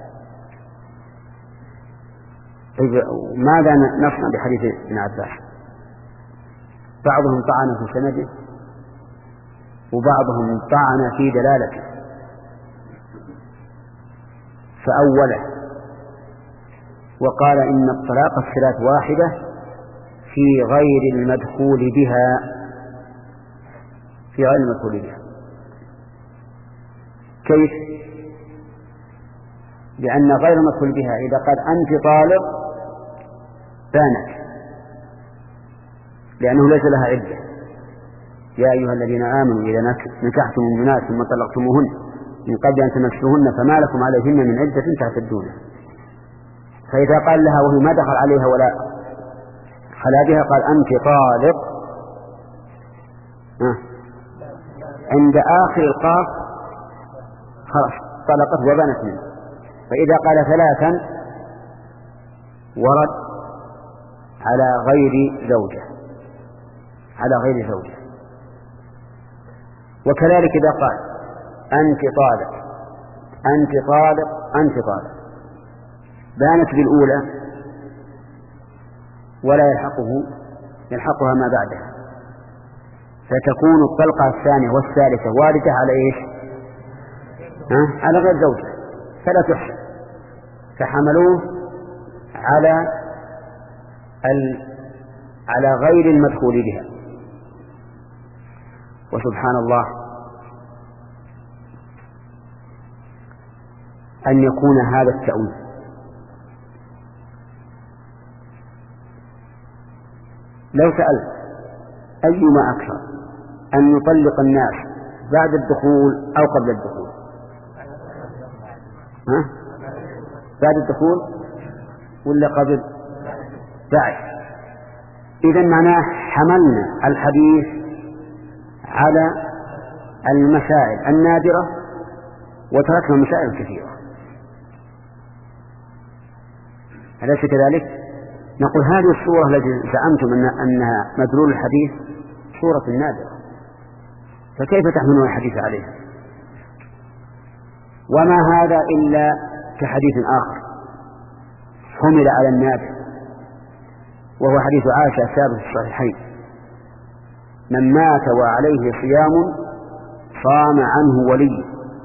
ماذا نصنع بحديث ابن عباس؟ بعضهم طعن في سنده وبعضهم طعن في دلالته، فأوله وقال: إن الطلاق الثلاث واحدة في غير المدخول بها، في غير المدخول بها. كيف؟ لأن غير المدخول بها إذا قال أنت طالق بانت، لأنه ليس لها عدة. يا أيها الذين آمنوا إذا نكحتم المؤمنات ثم طلقتموهن من قبل أن تمسوهن فما لكم عليهن من عدة تعتدونها. فإذا قال لها وهو ما دخل عليها ولا خلا بها قال أنت طالق، أه. عند آخر القاف خلاص طلقت وبانت منه. فإذا قال ثلاثا ورد على غير زوجة، على غير زوجة. وكذلك إذا قال أنت طالق أنت طالق أنت طالق بانت بالأولى ولا يلحقه يلحقها ما بعدها، فتكون الطلقة الثانية والثالثة واردة على إيش؟ ها؟ على غير زوجة فلا تحسب، فحملوه على ال... على غير المدخول بها. وسبحان الله أن يكون هذا التأويل لو سألت أيما أكثر أن يطلق الناس بعد الدخول أو قبل الدخول؟ ها؟ بعد الدخول ولا قبل؟ بعد. إذن معناه حملنا الحديث على المسائل النادرة وتركنا مسائل كثيرة، أليس كذلك؟ نقول هذه الصورة التي زعمتم أن أنها مدلول الحديث صورة نادرة، فكيف تحملون الحديث عليها؟ وما هذا إلا كحديث آخر حمل على النادر، وهو حديث عائشة الثابت في الصحيحين: من مات وعليه صيام صام عنه ولي.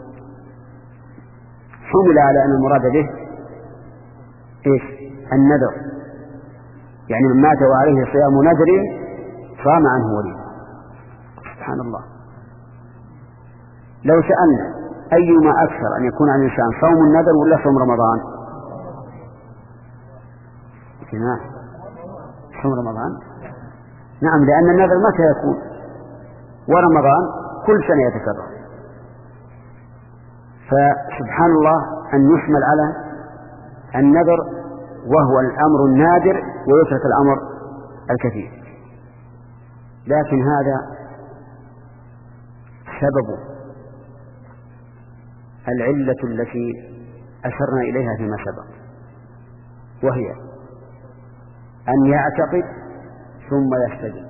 حمل على أن المراد به إيش؟ النذر، يعني من مات وعليه صيام نذر صام عنه ولي. سبحان الله. لو سألنا أيما أكثر أن يكون عن الإنسان صوم النذر ولا صوم رمضان؟ نعم صوم رمضان. نعم، لأن النذر متى يكون؟ ورمضان كل سنة يتكرر. فسبحان الله أن يحمل على النذر وهو الأمر النادر ويترك الأمر الكثير. لكن هذا سبب العلة التي أشرنا إليها فيما سبق، وهي أن يعتقد ثم يستدل.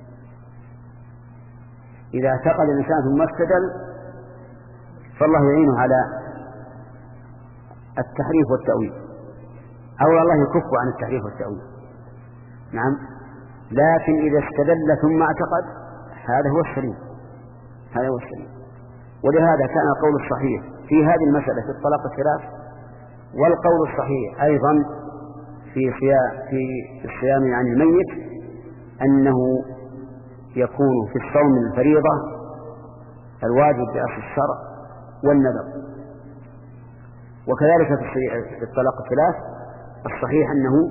إذا اعتقد الإنسان ثم استدل فالله يعينه على التحريف والتأويل، أو الله يكف عن التحريف والتأويل. نعم، لكن إذا استدل ثم اعتقد هذا هو السليم، هذا هو السليم. ولهذا كان القول الصحيح في هذه المسألة في الطلاق الثلاث، والقول الصحيح أيضا في صيام في الصيام عن الميت أنه يكون في الصوم الفريضة الواجب بأصل الشرع والنذر. وكذلك في الطلاق الثلاث الصحيح أنه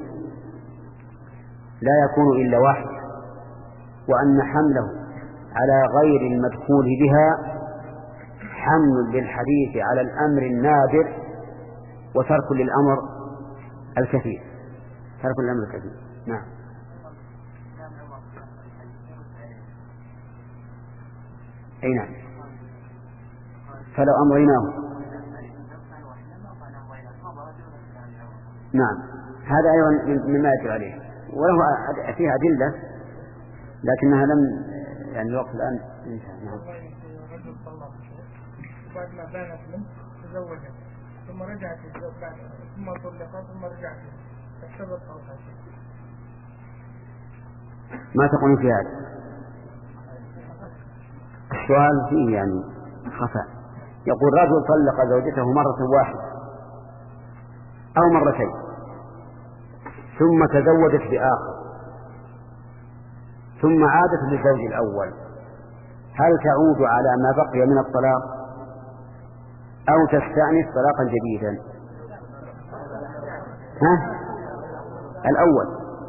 لا يكون إلا واحد، وأن حمله على غير المدخول بها حمل للحديث على الأمر النادر وترك للأمر الكثير، ترك الأمر الكثير. نعم. أي نعم. فلو أمريناه. نعم، هذا أيضا مما يجب عليه، وله فيها أدلة لكنها لم يعني الوقت الآن انتهى. نعم. رجل طلق بعد ما بانت منه تزوجت ثم رجعت بعد ثم طلقت ثم رجعت فالسبب طلقت. ما تقولون في هذا؟ السؤال فيه يعني خفاء. يقول رجل طلق زوجته مرة واحدة أو مرتين ثم تزوجت بآخر ثم عادت للزوج الأول هل تعود على ما بقي من الطلاق أو تستأنف طلاقا جديدا؟ ها؟ الأول،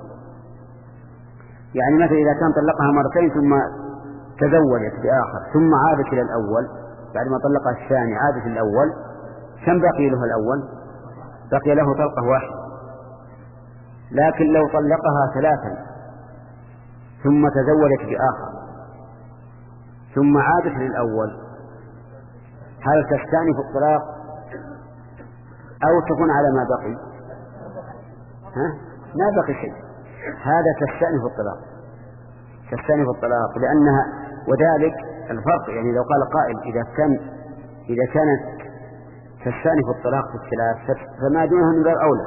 يعني مثلا إذا كان طلقها مرتين ثم تزوجت بآخر ثم عادت إلى الأول، بعد ما طلقها الثاني عادت إلى الأول، كم بقي له الأول؟ بقي له طلقة واحدة. لكن لو طلقها ثلاثا ثم تزوجت بآخر ثم عادت للأول، هل تستأنف الطلاق أو تكون على ما بقي؟ ها؟ ما بقي شيء، هذا تستأنف الطلاق، تستأنف الطلاق لأنها، وذلك الفرق، يعني لو قال قائل إذا كان إذا كانت تستأنف الطلاق في الثلاث فما دونها من غير أولى،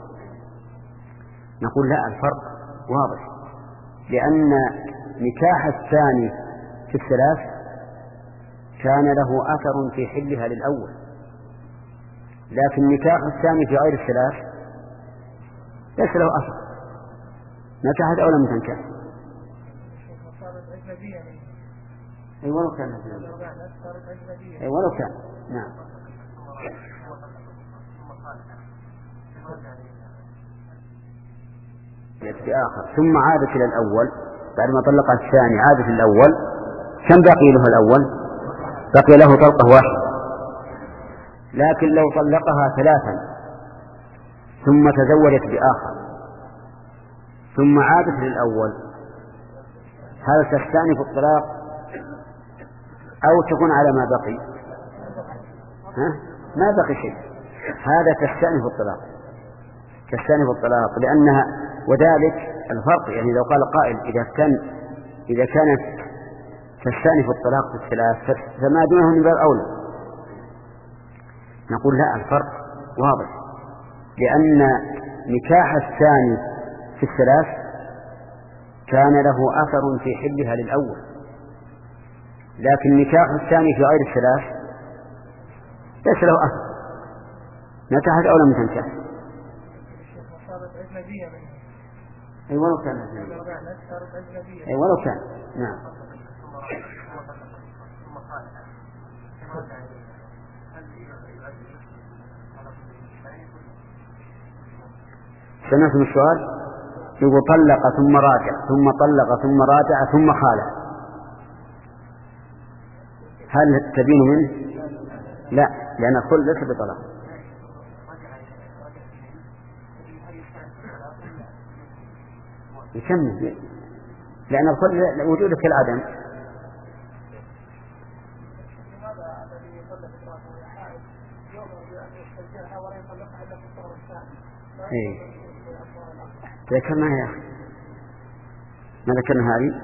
نقول لا، الفرق واضح، لأن نكاح الثاني في الثلاث كان له أثر في حلها للأول، لكن نكاح الثاني في غير الثلاث ليس له أثر، نكحت أو لم تنكح. أي ولو كان أي ولو كان نعم. بآخر ثم عادت إلى الأول، بعد ما طلقها الثاني عادت الأول، كم بقي له الأول؟ بقي له طلقة واحدة. لكن لو طلقها ثلاثا ثم تزوجت بآخر ثم عادت للأول، هل تستأنف الطلاق أو تكون على ما بقي؟ ها؟ ما بقي شيء، هذا تستأنف الطلاق، تستأنف الطلاق لأنها، وذلك الفرق، يعني لو قال قائل إذا كان إذا كانت تستأنف الطلاق في الثلاث فما دونها من غير أولى، نقول لا، الفرق واضح، لأن نكاح الثاني في الثلاث كان له أثر في حلها للأول، لكن نكاح الثاني في غير الثلاث ليس له أثر، نكحت أو لم تنكح. أي ولو كان أي ولو كان نعم. سمعتم السؤال؟ يقول طلق ثم راجع ثم طلق ثم راجع ثم خالع، هل تبين منه؟ لا، لأن الخلع ليس بطلاق. يكمل، لأن الخلع وجوده كالعدم. إيه ذكرنا يا أخي، ما ذكرنا هذه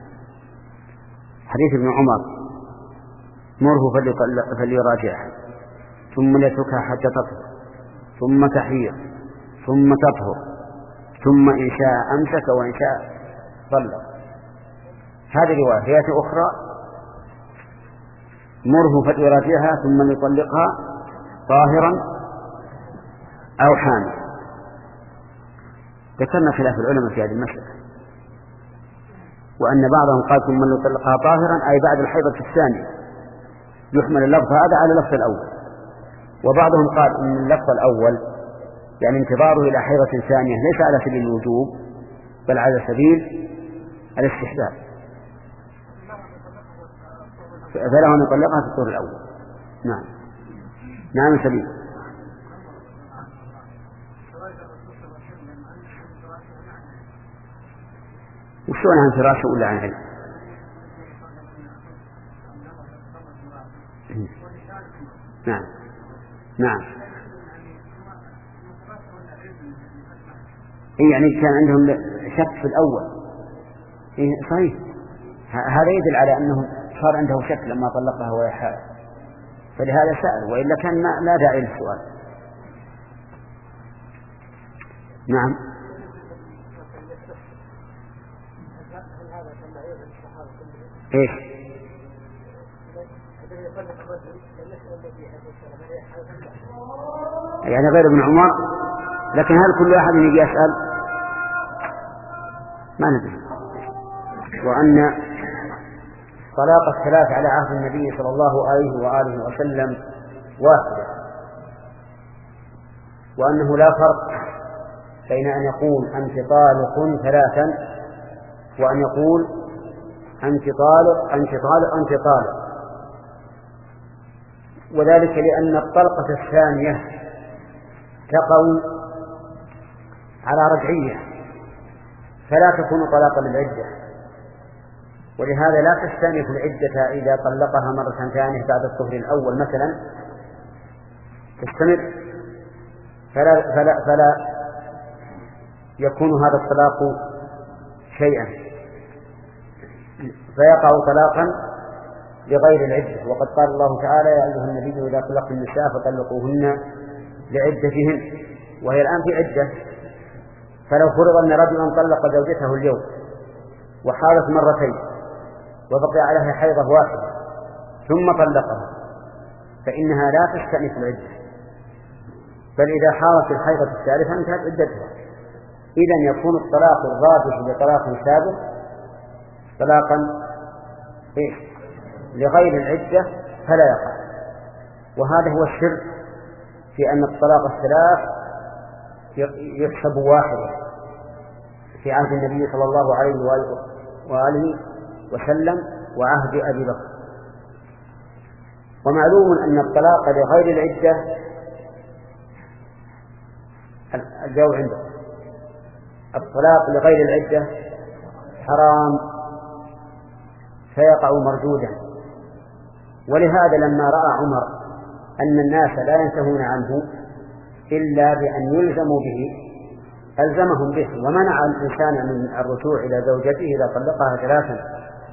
حديث ابن عمر مره فليراجعها ثم ليتركها حتى تطهر ثم تحيض ثم تطهر ثم إن شاء أمسك وإن شاء طلق. هذه رواية. رواية أخرى مره فليراجعها ثم ليطلقها طاهرا أو حامل. ذكرنا خلاف العلماء في هذه المسألة، وأن بعضهم قال ثم ليطلقها طاهرا أي بعد الحيضة الثانية، يحمل اللفظ هذا على اللفظ الأول، وبعضهم قال إن اللفظ الأول يعني انتظاره إلى حيضة ثانية ليس على سبيل الوجوب بل على سبيل الاستحباب، فله أن يطلقها في الطهر الأول. نعم نعم سبيل. وشو عن فراشه ولا عن علم؟ نعم نعم. إيه يعني كان عندهم شك في الأول. إيه صحيح، هذا يدل على أنه صار عنده شك لما طلقها وهي حائض، فلهذا سأل، وإلا كان ما لا داعي للسؤال. نعم. إيش؟ يعني غير ابن عمر، لكن هل كل أحد يجي يسأل؟ ما ندري. وأن الطلاق الثلاث على عهد النبي صلى الله عليه وآله وسلم واحدة، وأنه لا فرق بين أن يقول أنت طالق ثلاثا وأن يقول أنت طالق أنت طالق أنت طالق، وذلك لأن الطلقة الثانية تقع على رجعية فلا تكون طلاقا للعدة، ولهذا لا تستأنف العدة إذا طلقها مرة ثانية بعد الطهر الأول مثلا تستمر، فلا, فلا, فلا يكون هذا الطلاق شيئا، فيقع طلاقا لغير العدة. وقد قال الله تعالى: يا أيها النبي إذا طلقتم النساء فطلقوهن لعدتهن، وهي الآن في عدة. فلو فرض أن رجلا طلق زوجته اليوم وحالت مرتين وبقي عليها حيضة واحدة ثم طلقها فإنها لا تستأنف العدة، بل إذا حالت الحيضة الثالثة انتهت عدتها. إذن يكون الطلاق الرابع لطلاق سابق طلاقا إيه؟ لغير العدة فلا يقع. وهذا هو السر في أن الطلاق الثلاث يحسب واحدة في عهد النبي صلى الله عليه وآله وسلم وعهد أبي بكر. ومعلوم أن الطلاق لغير العدة الجو عنده الطلاق لغير العدة حرام فيقع مردودا. ولهذا لما رأى عمر أن الناس لا ينتهون عنه إلا بأن يلزموا به ألزمهم به، ومنع الإنسان من الرجوع إلى زوجته إذا طلقها ثلاثا.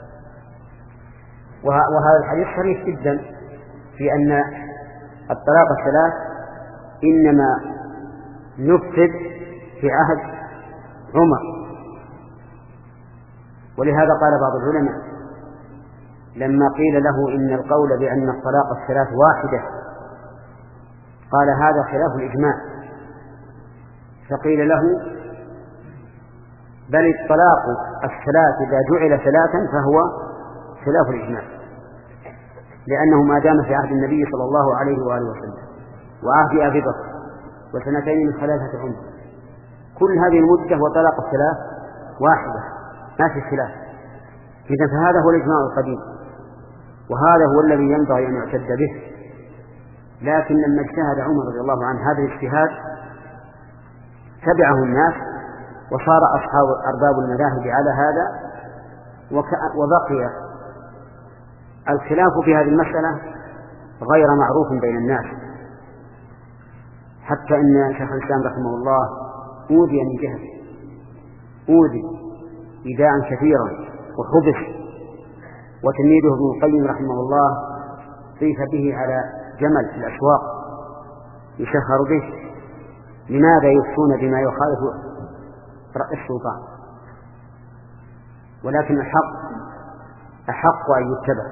وهذا الحديث صريح جدا في أن الطلاق الثلاث إنما نفذ في عهد عمر. ولهذا قال بعض العلماء لما قيل له إن القول بأن الطلاق الثلاث واحدة قال هذا خلاف الإجماع، فقيل له بل الطلاق الثلاث إذا جعل ثلاثا فهو خلاف الإجماع، لأنه ما دام في عهد النبي صلى الله عليه وآله وسلم وعهد أبي بكر وسنتين من ثلاثة عمر، كل هذه المدة وطلاق الثلاث واحدة ما في خلاف. إذن فهذا هو الإجماع القديم، وهذا هو الذي ينبغي أن يعتد به. لكن لما اجتهد عمر رضي الله عنه هذا الاجتهاد تبعه الناس وصار أصحاب أرباب المذاهب على هذا، وبقي الخلاف في هذه المسألة غير معروف بين الناس، حتى أن شيخ الإسلام رحمه الله أوذي من جهة أوذي إيذاء كثيرا وحبس، وتلميذه ابن القيم رحمه الله طيف به على جمل في الأسواق يشهر به. لماذا يفتون بما يخالف رأي السلطان؟ ولكن الحق أحق أن يتبع.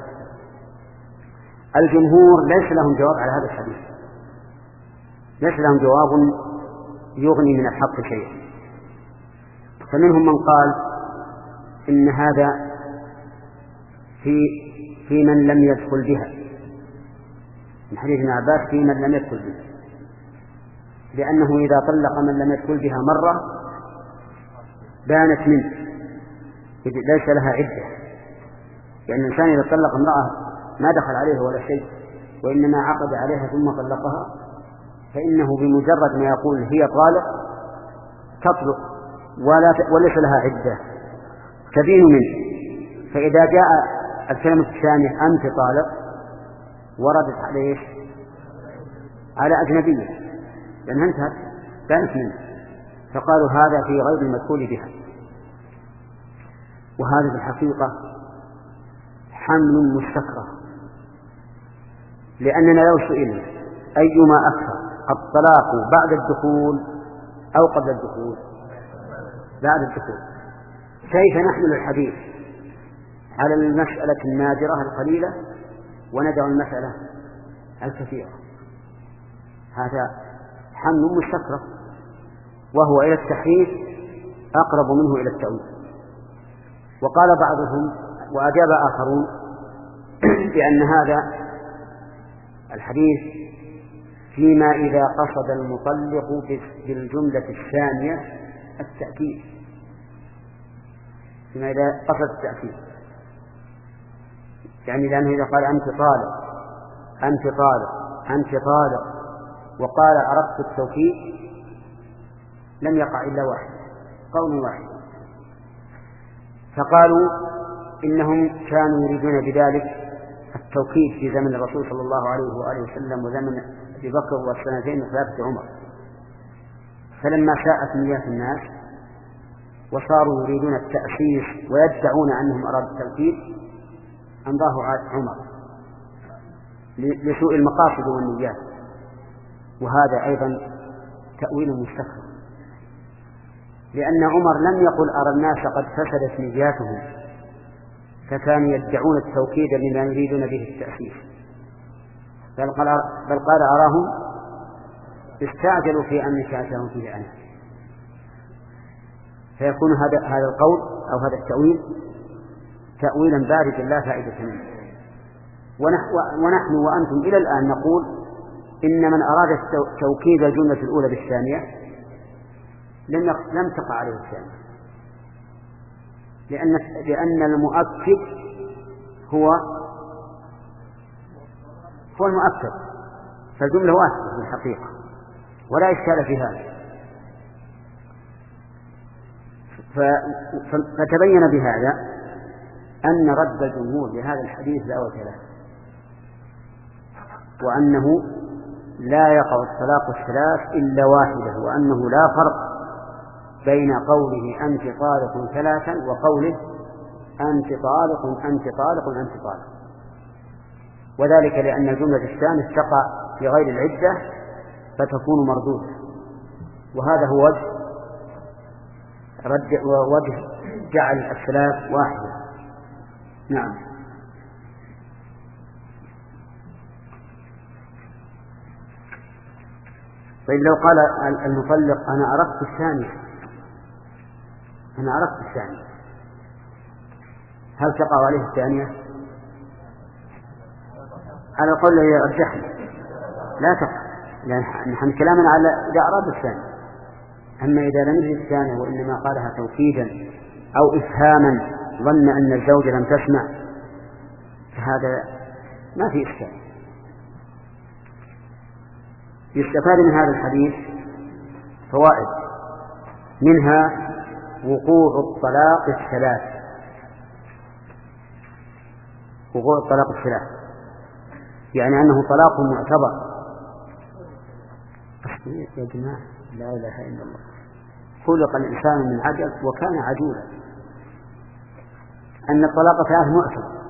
الجمهور ليس لهم جواب على هذا الحديث، ليس لهم جواب يغني من الحق شيئا. فمنهم من قال إن هذا في في من لم يدخل بها، من حديث ابن عباس في من لم يدخل بها، لأنه إذا طلق من لم يدخل بها مرة بانت منه ليس لها عدة، لأن الإنسان إذا طلق امرأة ما دخل عليها ولا شيء وإنما عقد عليها ثم طلقها فإنه بمجرد ما يقول هي طالق تطلق ولا وليس لها عدة تبين منه. فإذا جاء الكلمة الثانية أنت طالق وردت عليه على أجنبية لأنها انتهت بانت منه، فقالوا هذا في غير المدخول بها. وهذا في الحقيقة حمل مستكره، لأننا لو سئلنا أيما أكثر الطلاق بعد الدخول أو قبل الدخول؟ بعد الدخول. كيف نحمل الحديث على المسألة النادرة القليلة وندع المسألة الكثيرة؟ هذا حمل مستكره، وهو إلى التحريف أقرب منه إلى التأويل. وقال بعضهم وأجاب آخرون يستدل بأن هذا الحديث فيما إذا قصد المطلق بالجملة الثانية التأكيد، فيما إذا قصد التأكيد، يعني لأنه إذا قال أنت طالق أنت طالق أنت طالق وقال أردت التوكيد لم يقع إلا واحد، قول واحد. فقالوا إنهم كانوا يريدون بذلك التوكيد في زمن الرسول صلى الله عليه وآله وسلم وزمن أبي بكر والسنتين وثلاثة عمر، فلما شاءت نيات الناس وصاروا يريدون التأسيس ويدعون أنهم أرادوا التوكيد أمضاه عمر لسوء المقاصد والنيات، وهذا أيضا تأويل مستقر، لأن عمر لم يقل أرى الناس قد فسدت نياتهم فكانوا يدعون التوكيد لما يريدون به التأسيس، بل قال, بل قال أراهم استعجلوا في أمر شاءتهم فيه عنه. فيكون هذا هذا القول أو هذا التأويل تأويلا باردا لا فائدة منه. ونحن وأنتم إلى الآن نقول إن من أراد توكيد الجملة الأولى بالثانية لم لم تقع عليه الثانية، لأن لأن المؤكد هو هو المؤكد، فالجملة واحدة في الحقيقة ولا إشكال في هذا. فتبين بهذا أن رد الجمهور لهذا الحديث لا وجه له، وأنه لا يقع الطلاق الثلاث إلا واحدة، وأنه لا فرق بين قوله أنت طالق ثلاثا وقوله أنت طالق أنت طالق أنت طالق، وذلك لأن الجملة الثانية تقع في غير العدة فتكون مردودة، وهذا هو وجه رد ووجه جعل الثلاث واحدة. نعم. طيب لو قال المطلق أنا أردت الثانية أنا أردت الثانية هل تقع عليه الثانية؟ على القول الذي يرجحنا لا تقع، لأن نحن كلامنا على إذا أراد الثانية. أما إذا لم يجد الثانية وإنما قالها توكيدا أو إفهاما ظن أن الزوجة لم تسمع فهذا ما في إشكال. يستفاد من هذا الحديث فوائد، منها وقوع الطلاق الثلاث وقوع الطلاق الثلاث يعني أنه طلاق معتبر. يا جماعة لا إله إلا الله، خلق الإنسان من عجل وكان عجولا، أن الطلاق ثلاث معتبر،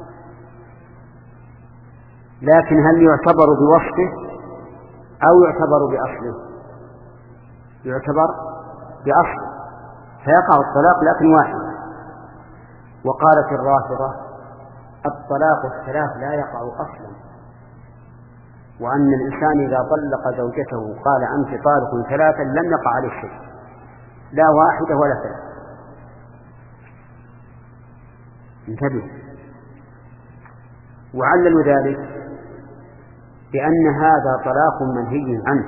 لكن هل يعتبر بوصفه أو يعتبر بأصله؟ يعتبر بأصله فيقع الطلاق لكن واحد. وقالت الرافضة الطلاق الثلاث لا يقع أصلا، وأن الإنسان إذا طلق زوجته قال أنت طالق ثلاثا لم يقع عليه شيء، لا واحدة ولا ثلاث. انتبه. وعللوا ذلك بأن هذا طلاق منهي عنه،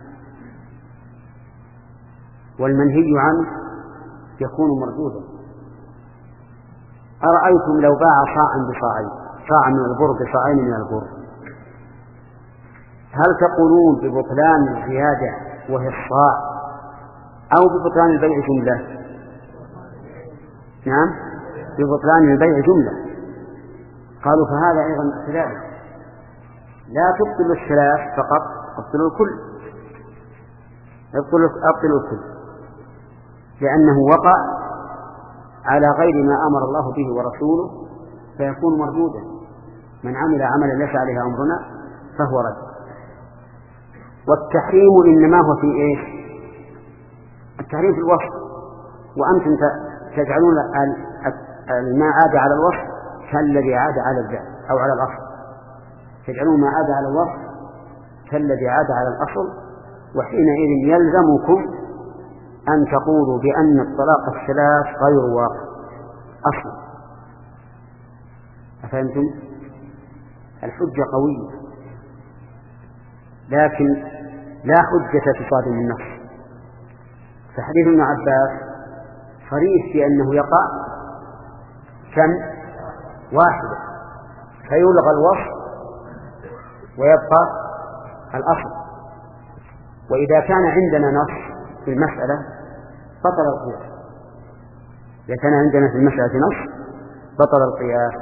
والمنهي عنه يكون مردودا. أرأيتم لو باع صاعا بصاعين، صاع من البر بصاعين من البر، هل تقولون ببطلان الزيادة وهي الصاع أو ببطلان البيع جملة؟ نعم، ببطلان البيع جملة. قالوا فهذا أيضا كذلك، لا تبطل الثلاث فقط، ابطلوا الكل، ابطلوا الكل، لأنه وقع على غير ما أمر الله به ورسوله فيكون مردودا. من عمل عملا ليس عليه أمرنا فهو رد. والتحريم إنما هو في إيش؟ التحريم في الوصف، وأنتم تجعلون ما عاد على الوصف كالذي عاد على الذات أو على الأصل، تجعلون ما عاد على الوصف كالذي عاد على الأصل، وحينئذ يلزمكم أن تقولوا بأن الطلاق الثلاث غير واقع أصلا. أفهمتم؟ الحجة قوية، لكن لا حجة تصادم النص. فحديث ابن عباس صريح في أنه يقع كم واحدة، فيلغى الوصف ويبقى الأصل. وإذا كان عندنا نص في المسألة بطل القياس، إذا كان عندنا في المسألة نص بطل القياس.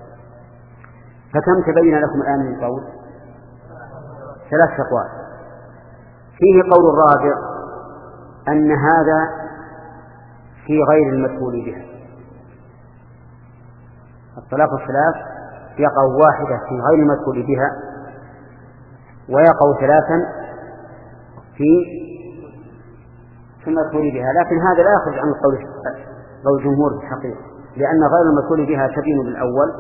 فكم تبين لكم الآن من قول؟ ثلاث أقوال. فيه قول الرابع أن هذا في غير المدخول بها. الطلاق الثلاث يقع واحدة في غير المدخول بها، ويقع ثلاثا في في المدخول بها. لكن هذا لا يخرج عن القول قول الجمهور في الحقيقة، لأن غير المدخول بها تبين بالأول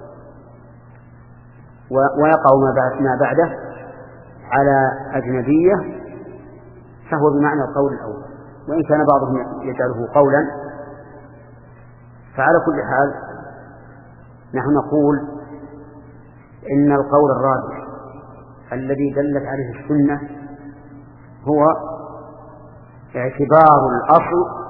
ويقع ما بعد ما بعده على أجنبية، فهو بمعنى القول الأول، وإن كان بعضهم يجعله قولا. فعلى كل حال نحن نقول إن القول الرابع الذي دلت عليه السنة هو اعتبار الأصل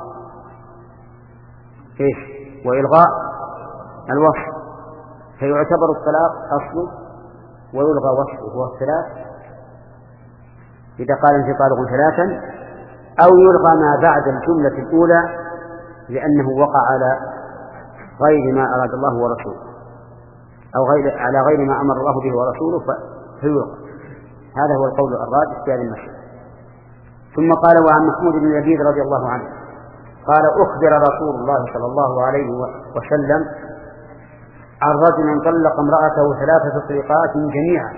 إيش وإلغاء الوصف، فيعتبر الطلاق أصله ويلغى وصفه وهو الثلاث إذا قال انفطالق ثلاثا، أو يلغى ما بعد الجملة الأولى لأنه وقع على غير ما أراد الله ورسوله، أو غير على غير ما أمر الله به ورسوله فيلغى. هذا هو القول الراجح في هذه المسألة. ثم قال: وعن محمود بن يزيد رضي الله عنه قال: أخبر رسول الله صلى الله عليه وسلم عن رجل طلق امرأته ثلاثة طلقات جميعا،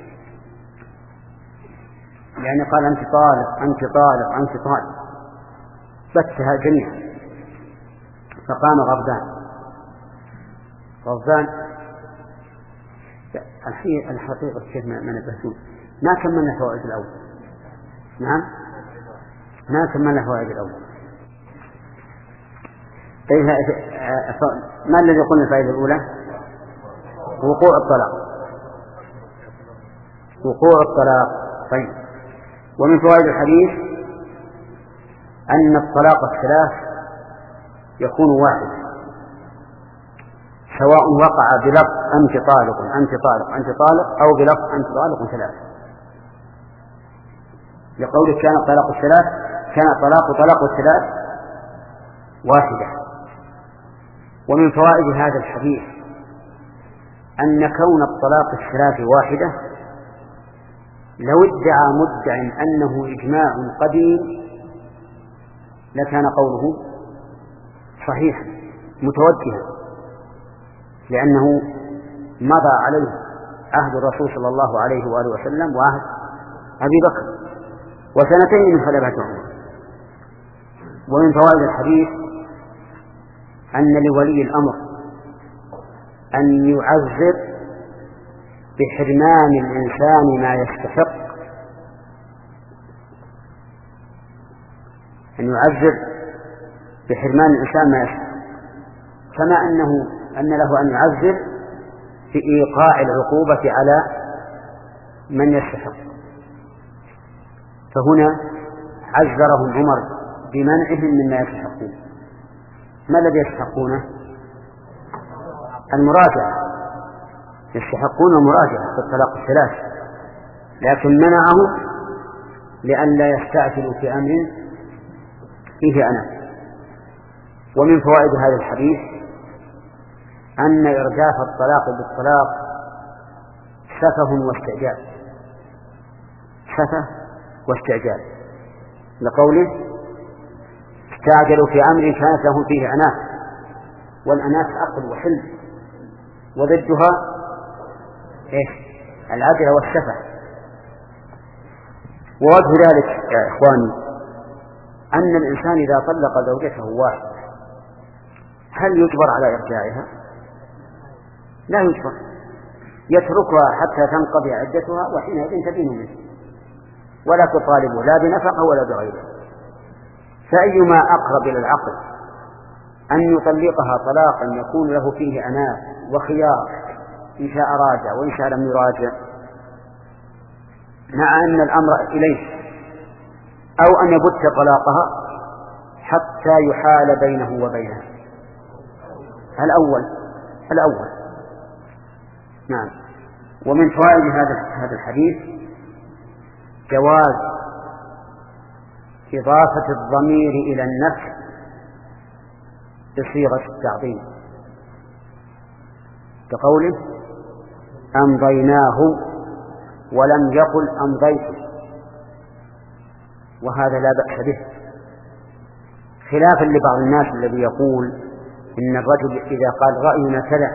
يعني قال: أنت طالق أنت طالق أنت طالق، بتها جميعا. فقام غضبان غضبان الحقيقة كيف ما نبهتون ما كملنا فوائد الأول. نعم ما كملنا فوائد الأول. ما الذي قلنا الفائدة الأولى؟ وقوع الطلاق وقوع الطلاق. طيب، ومن فوائد الحديث أن الطلاق الثلاث يكون واحد، سواء وقع بلفظ أنت طالق أنت طالق أنت طالق أو بلفظ أنت طالق ثلاث، لقولك كان الطلاق الثلاث كان الطلاق طلاق الثلاث واحدة. ومن فوائد هذا الحديث أن كون الطلاق الثلاث واحدة لو ادعى مدع أنه إجماع قديم لكان قوله صحيحا متوجها، لأنه مضى عليه عهد الرسول صلى الله عليه وآله وسلم وعهد أبي بكر وسنتين من خلافة عمر. ومن فوائد الحديث أن لولي الأمر أن يعذر بحرمان الإنسان ما يستحق، أن يعذر بحرمان الإنسان ما يستحق، كما أنه أن له أن يعذر في إيقاع العقوبة على من يستحق. فهنا عذرهم عمر بمنعهم مما يستحقون. ما الذي يستحقونه؟ المراجعة، يستحقون المراجعة في الطلاق الثلاث، لكن منعهم لئلا يستعجلوا في أمر فيه أنا. ومن فوائد هذا الحديث أن إرجاف الطلاق بالطلاق سفه واستعجال، سفه واستعجال، لقوله استعجلوا في أمر كانت لهم فيه عناء، والعناء عقل وحلم، وضدها إيش؟ العجلة والسفه. ووجه ذلك يا إخواني أن الإنسان إذا طلق زوجته واحدة هل يجبر على إرجاعها؟ لا يجبر، يتركها حتى تنقضي عدتها وحينئذ تبين منه، ولا تطالبه لا بنفقه ولا بغيره. فأيما أقرب إلى العقل أن يطلقها طلاقا يكون له فيه أناة وخيار إن شاء راجع وإن شاء لم يراجع، مع أن الأمر إليه، أو أن يبت طلاقها حتى يحال بينه وبينها. الأول الأول نعم. ومن فوائد هذا هذا الحديث جواز إضافة الضمير إلى النفس بصيغة التعظيم، كقوله أمضيناه ولم يقل أمضيته، وهذا لا بأس به، خلافا لبعض الناس الذي يقول إن الرجل إذا قال رأينا كذا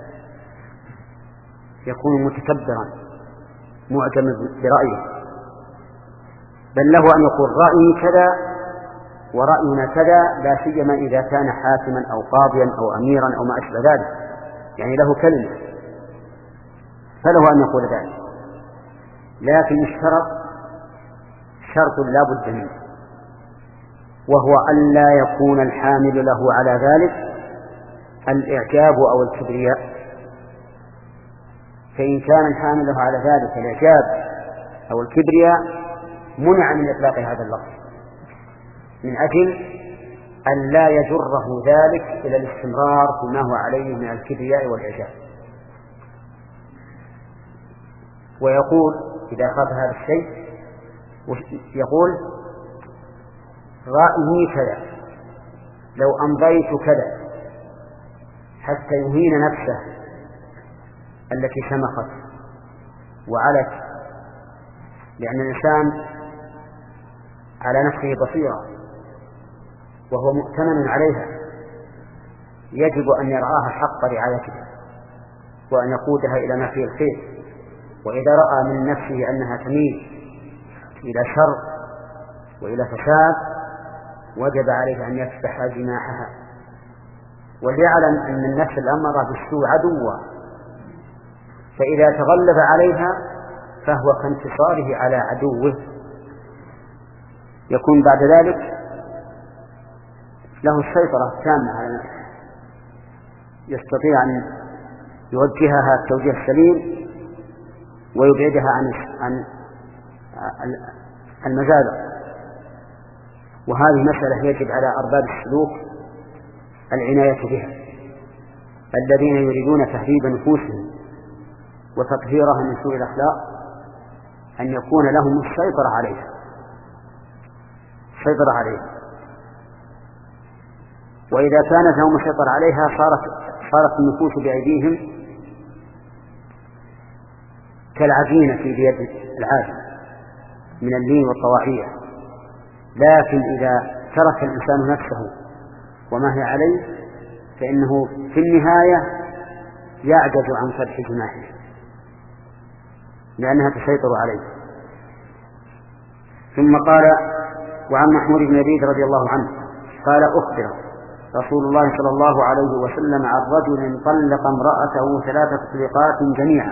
يكون متكبرا معجم برأيه، بل له أن يقول رأيي كذا ورأينا كذا، لا سيما إذا كان حاكما أو قاضيا أو أميرا أو ما أشبه ذلك، يعني له كلمة فله أن يقول ذلك. لكن اشترط شرط لا بد منه، وهو أن لا يكون الحامل له على ذلك الإعجاب أو الكبرياء، فإن كان الحامل له على ذلك الإعجاب أو الكبرياء منع من إطلاق هذا اللفظ، من أجل أن لا يجره ذلك إلى الاستمرار فيما هو عليه من الكبرياء والإعجاب. ويقول إذا خاف هذا الشيء يقول رأيي كذا لو أمضيت كذا، حتى يهين نفسه التي شمخت وعلت، لأن الإنسان على نفسه بصيرة وهو مؤتمن عليها، يجب أن يرعاها حق رعايتها وأن يقودها إلى ما فيه الخير. وإذا رأى من نفسه أنها تميل إلى شر وإلى فساد وجب عليه أن يفتح جناحها، وليعلم أن النفس الأمارة بالسوء عدوة، فإذا تغلب عليها فهو كانتصاره على عدوه، يكون بعد ذلك له السيطرة التامة على نفسه، يستطيع أن يوجهها التوجيه السليم ويبعدها عن عن المزادة. وهذه مسألة يجب على أرباب السلوك العناية بها، الذين يريدون تهذيب نفوسهم وتطهيرها من سوء الأخلاق، أن يكون لهم السيطرة عليها السيطرة عليها وإذا كانت لهم السيطرة عليها صارت صارت النفوس بأيديهم كالعجينة في يد العاجن من اللين والطواعية. لكن إذا ترك الإنسان نفسه وما هي عليه فإنه في النهاية يعجز عن فتح جناحه لأنها تسيطر عليه. ثم قال: وعن محمود بن يزيد رضي الله عنه قال: أخبر رسول الله صلى الله عليه وسلم عن رجل طلق امرأته ثلاث تطليقات جميعا،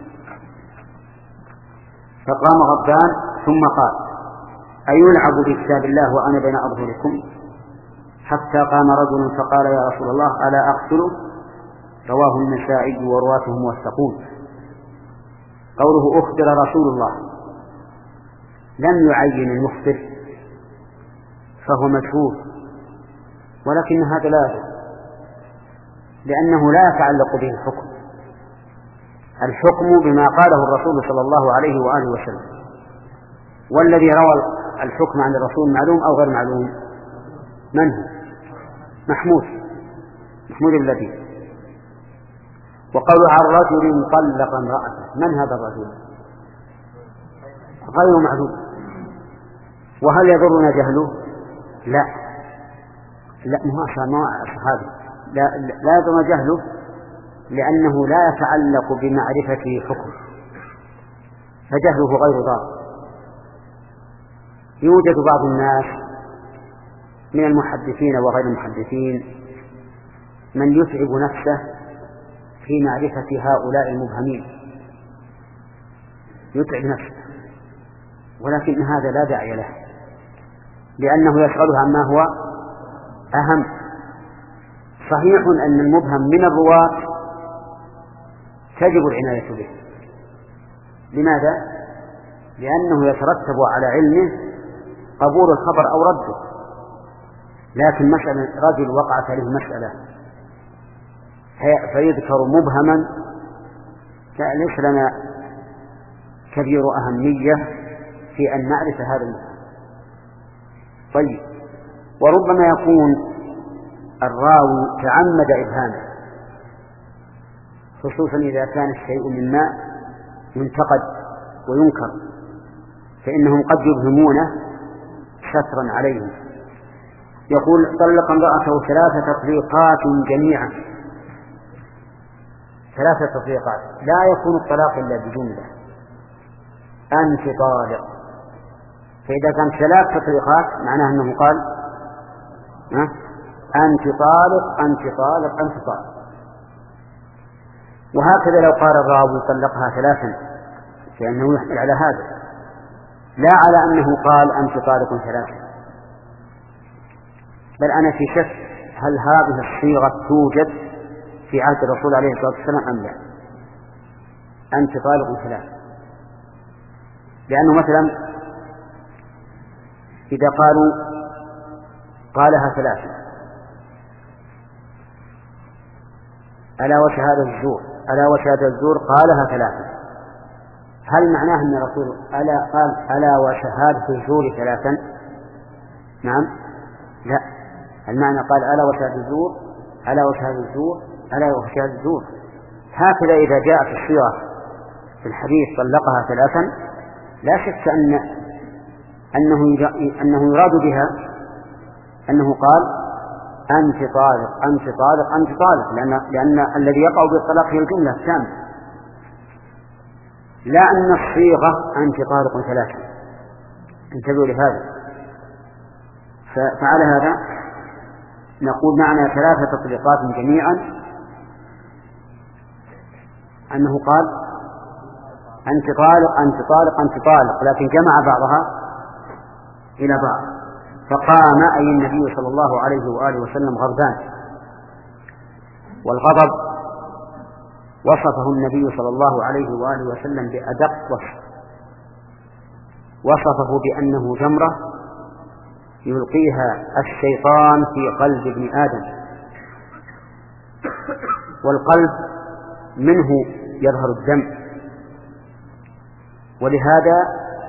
فقام غضبان ثم قال: أيلعب بكتاب الله وأنا بين أظهركم؟ حتى قام رجل فقال: يا رسول الله ألا أقتله؟ رواه النسائي ورواته موثقون. قوله أخبر رسول الله لم يعين المخبر فهو مجهول، ولكن هذا لا، لأنه لا يتعلق به الحكم. الحكم بما قاله الرسول صلى الله عليه وآله وسلم، والذي روى الحكم عن الرسول معلوم أو غير معلوم؟ من هو؟ محمود محمود الذي. وقالوا عن رجل طلق امرأته، من هذا الرجل؟ غير معلوم. وهل يضرنا جهله؟ لا لا ما هذا لا, لا يضرنا جهله، لأنه لا يتعلق بمعرفة حكم، فجهله غير ضار. يوجد بعض الناس من المحدثين وغير المحدثين من يتعب نفسه في معرفة هؤلاء المبهمين، يتعب نفسه، ولكن هذا لا داعي له، لأنه يشغله عما هو أهم. صحيح أن المبهم من الرواة تجب العناية به. لماذا؟ لأنه يترتب على علمه قبول الخبر أو رده. لكن مسألة رجل وقعت عليه مسألة فيذكر مبهما ليس لنا كبير أهمية في أن نعرف هذا المبهم. طيب، وربما يكون الراوي تعمد إبهامه، خصوصا إذا كان الشيء من ماء ينتقد وينكر، فإنهم قد يبهمونه سترا عليهم. يقول: طلق امرأته ثلاث تطليقات جميعا. ثلاثة تطليقات، لا يكون الطلاق إلا بجملة: أنت طالق. فإذا كانت ثلاث تطليقات معناه أنه قال أه؟ أنت طالق أنت طالق أنت طالق. وهكذا لو قال الراوي طلقها ثلاثا فإنه يحمل على هذا، لا على أنه قال أنت طالق ثلاثا. بل أنا في شك هل هذه الصيغة توجد في عهد الرسول عليه الصلاة والسلام أم لا. أنت طالق ثلاثا، لأنه مثلا إذا قالوا قالها ثلاثا ألا وشهادة الزور ألا وشهادة الزور قالها ثلاثا، هل معناه أن الرسول ألا قال ألا وشهادة الزور ثلاثا؟ نعم، لا، المعنى قال ألا وشهادة الزور ألا وشهادة الزور ألا وشهادة الزور. هكذا إذا جاءت الصيغة في الحديث طلقها ثلاثا لا شك أن أنه أنه يراد بها أنه قال أنت طالق أنت طالق أنت طالق، لأن لأن الذي يقع بالطلاق هي الجملة الثانية، لا أن الصيغة أنت طالق ثلاثا. انتبهوا لهذا. فعلى هذا نقول معنى ثلاثة تطليقات جميعا أنه قال أنت طالق أنت طالق أنت طالق، لكن جمع بعضها إلى بعض. فقام أي النبي صلى الله عليه وآله وسلم غضبان، والغضب وصفه النبي صلى الله عليه وآله وسلم بأدق وصف، وصفه بأنه جمرة يلقيها الشيطان في قلب ابن آدم، والقلب منه يظهر الدم، ولهذا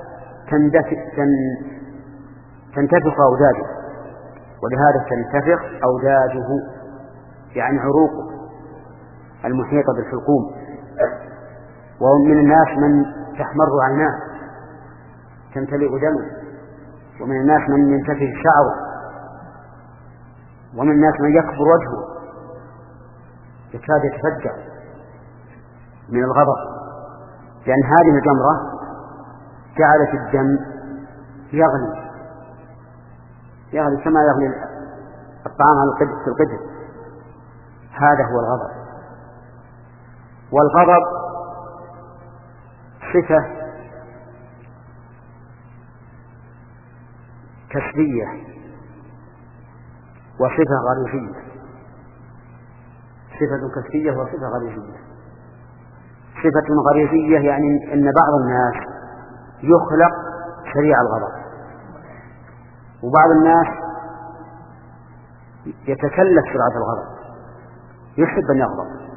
تنتفخ أوداجه، ولهذا تنتفخ أوداجه يعني عروقه المحيطة بالحلقوم. ومن الناس من تحمر عيناه تمتلئ دمه، ومن الناس من ينتفخ شعره، ومن الناس من يكبر وجهه يكاد يتفجر من الغضب، لأن هذه الجمرة جعلت الدم يغلي يغلي كما يغلي الطعام على القدر في القدر. هذا هو الغضب. والغضب صفة كسبية وصفة غريزية، صفة كسبية وصفة غريزية. صفة غريزية يعني أن بعض الناس يخلق سريع الغضب، وبعض الناس يتكلف سرعة الغضب، يحب أن يغضب.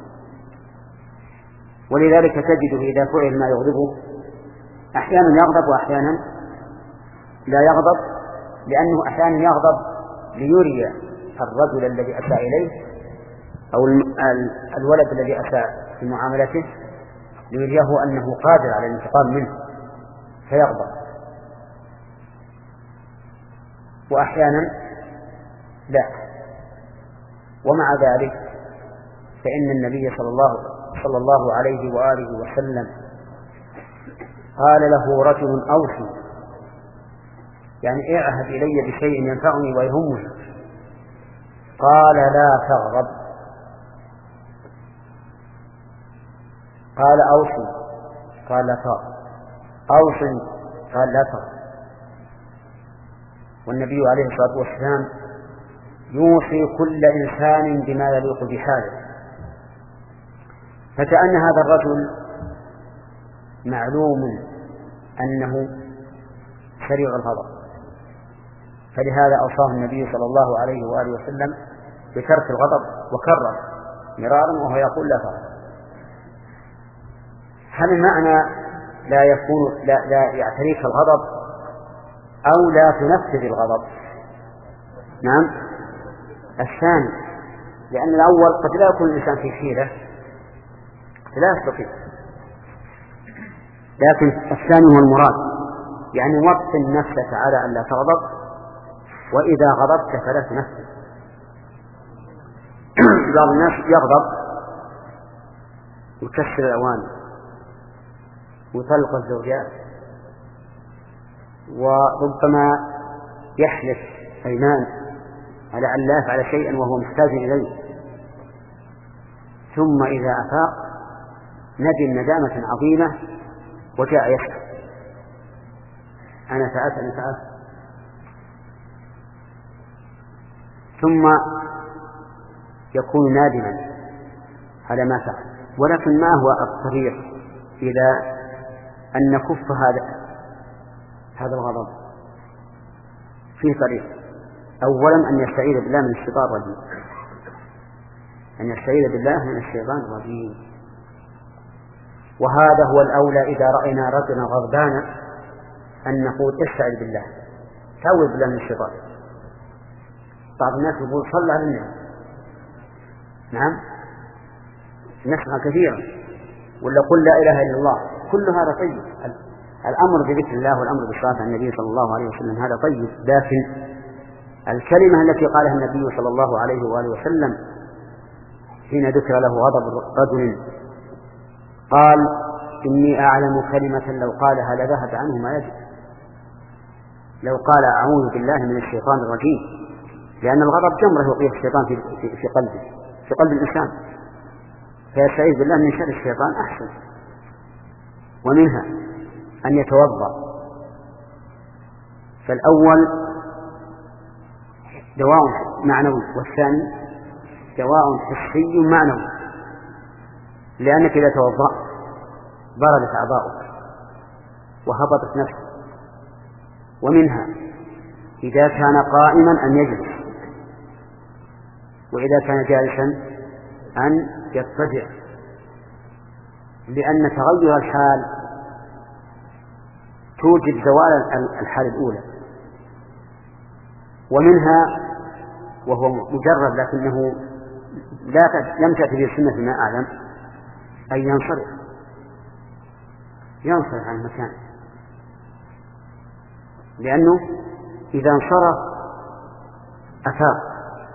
ولذلك تجده إذا فعل ما يغضبه أحيانا يغضب وأحيانا لا يغضب، لأنه أحيانا يغضب ليري الرجل الذي أساء إليه أو الولد الذي أساء في معاملته ليريه أنه قادر على الانتقام منه فيغضب، وأحيانا لا. ومع ذلك فإن النبي صلى الله, صلى الله عليه وآله وسلم قال له رجل أوصي، يعني اعهد إلي بشيء ينفعني ويهمني، قال لا تغضب. قال أوصي قال لا تغضب، أوصي قال لا تغضب. والنبي عليه الصلاة والسلام يوصي كل إنسان بما يليق بحاله، فكأن هذا الرجل معلوم أنه سريع الغضب، فلهذا أوصاه النبي صلى الله عليه وآله وسلم بترك الغضب، وكرر مرارا وهو يقول لا تغضب. هل المعنى لا يكون لا, لا يعتريك الغضب أو لا تنفذ الغضب؟ نعم الثاني، لأن الأول قد لا يكون الإنسان في حيلة لا يستطيع، لكن الثاني هو المراد، يعني وطن نفسك على أن لا تغضب، وإذا غضبت فلا تنفذ. بعض الناس يغضب يكسر الأواني ويطلق الزوجات، وربما يحلف أيمان على أن لا يفعل شيئا وهو محتاج إليه، ثم إذا أفاق ندم ندامة عظيمة وجاء يسأل أنا فعلت أنا فعلت، ثم يكون نادما على ما فعل. ولكن ما هو الطريق إلى أن نكف هذا هذا الغضب؟ فيه طريق. أولا أن يستعيذ بالله من الشيطان الرجيم، أن يستعيذ بالله من الشيطان الرجيم، وهذا هو الأولى إذا رأينا رجلا غضبانا أن نقول استعذ بالله، تعوذ بالله من الشيطان. بعض الناس يقول صلى على النبي، نعم نسمع كثيرا، ولا قل لا إله إلا الله، كل هذا طيب. الأمر بذكر الله والأمر بالصلاة على النبي صلى الله عليه وسلم هذا طيب، لكن الكلمة التي قالها النبي صلى الله عليه وآله وسلم حين ذكر له غضب رجل قال إني أعلم كلمة لو قالها لذهب عنه ما يجب، لو قال أعوذ بالله من الشيطان الرجيم، لأن الغضب جمرة يوقيه الشيطان في, في, في قلبه في قلب الإنسان، فيستعيذ بالله من شر الشيطان أحسن. ومنها أن يتوضأ، فالأول دواء معنوي والثاني دواء حسي معنوي، لأنك إذا توضأت بردت أعضاؤك وهبطت نفسك. ومنها إذا كان قائما أن يجلس، وإذا كان جالسا أن يضطجع، لأن تغير الحال توجد زوال الحال الأولى. ومنها وهو مجرد لكنه لا لم تأتي به السنة فيما أعلم أن ينصرف ينصرف عن المكان، لأنه إذا انصرف أفاق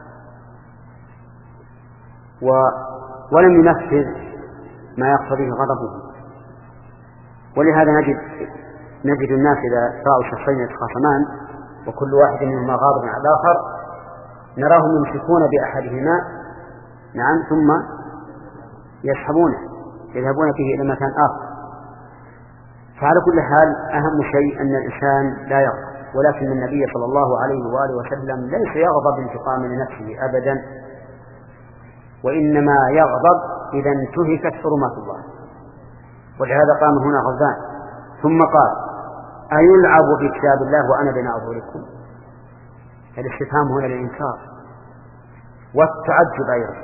و... ولم ينفذ ما يقتضيه غضبه. ولهذا نجد نجد الناس إذا رأوا شخصين يتخاصمان وكل واحد منهما غاضب على الآخر نراهم يمسكون بأحدهما، نعم، ثم يسحبونه يذهبون به إلى مكان آخر. فعلى كل حال أهم شيء أن الإنسان لا يغضب، ولكن النبي صلى الله عليه وآله وسلم ليس يغضب انتقام لنفسه أبدا، وإنما يغضب إذا انتهكت حرمات الله. ولهذا قام هنا غضبان ثم قال أيلعب بكتاب الله وأنا بين أظهركم؟ الاستفهام هنا للإنكار والتعجب أيضا.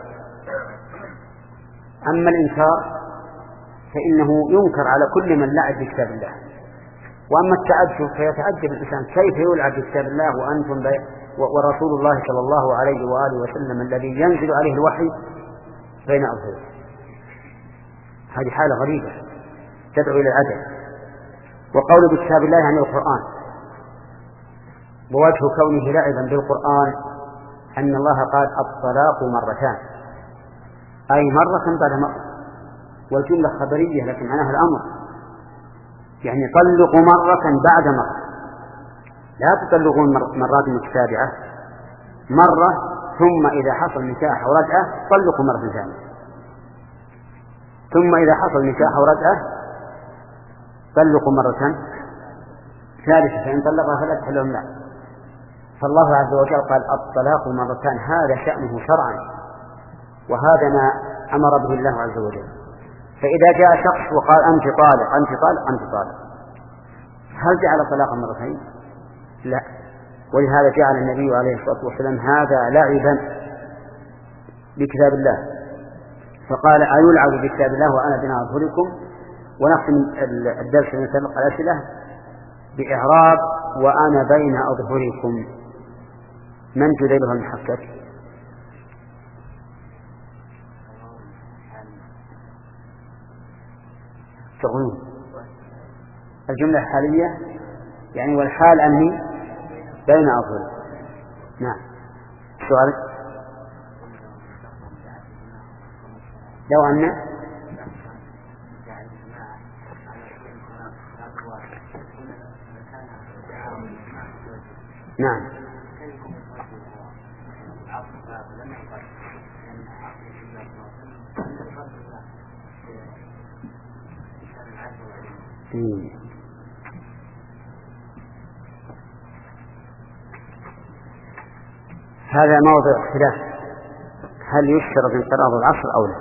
أما الإنكار فإنه ينكر على كل من لعب بكتاب الله، وأما التعجب فيتعجب الإنسان كيف يلعب بكتاب الله وأنتم بي ورسول الله صلى الله عليه وآله وسلم الذي ينزل عليه الوحي بين أظهركم. هذه حالة غريبة تدعو إلى العجب. وقول بكتاب الله عن القرآن، ووجه كونه لعبا بالقرآن أن الله قال الطلاق مرتان، أي مرة بعد مرة، والجملة خبرية لكن معناها الأمر، يعني طلقوا مرة بعد مرة، لا تطلقون مرات متتابعة، مرة ثم إذا حصل نكاح أو رجعة طلقوا مرة ثانية، ثم إذا حصل نكاح أو رجعة طلقوا مرة ثالثة، فإن طلقها فلا تحل لهم لا. فالله عز وجل قال الطلاق مرتان، هذا شأنه شرعا، وهذا ما أمر به الله عز وجل. فإذا جاء شخص وقال أنت طالق أنت طالق أنت طالق، هل جعل طلاقا مرتين؟ لا. ولهذا جعل النبي عليه الصلاة والسلام هذا لعبا بكتاب الله، فقال أيلعب بكتاب الله وأنا بين أظهركم. ونختم الدرس من سبق الأسئلة بإعراب وأنا بين أظهركم. من جديدها المحقق؟ تقولون الجملة الحالية يعني والحال أني بين أظهركم. نعم. سؤالك لو أن نعم هذا موضع خلاف، هل يشترط انقراض العصر أو لا؟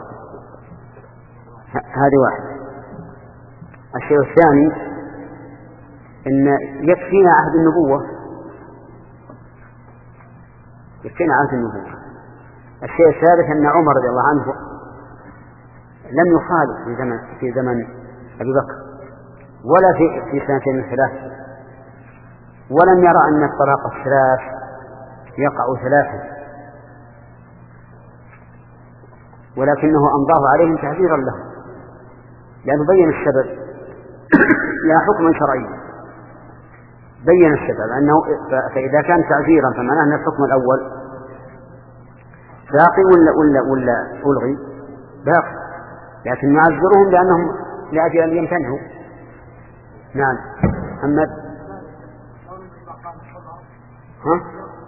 هذه واحد. الشيء الثاني إن يكفينا عهد النبوة، يكفينا عهد النبوة. الشيء الثالث أن عمر رضي الله عنه لم يخالف في زمن في زمن أبي بكر ولا في في سنتين الثلاث، ولم يرى أن الطلاق الثلاث يقع ثلاثة، ولكنه أمضاه عليهم تحذيرا لهم، لأنه بين السبب لا حكما شرعيا، بين السبب أنه فإذا كان تعذيرا فمعناه أن الحكم الأول باقي ولا ولا ولا ألغي باقي، لكن نعذرهم لأنهم لأجل أن يمتنعوا. نعم. محمد. ها؟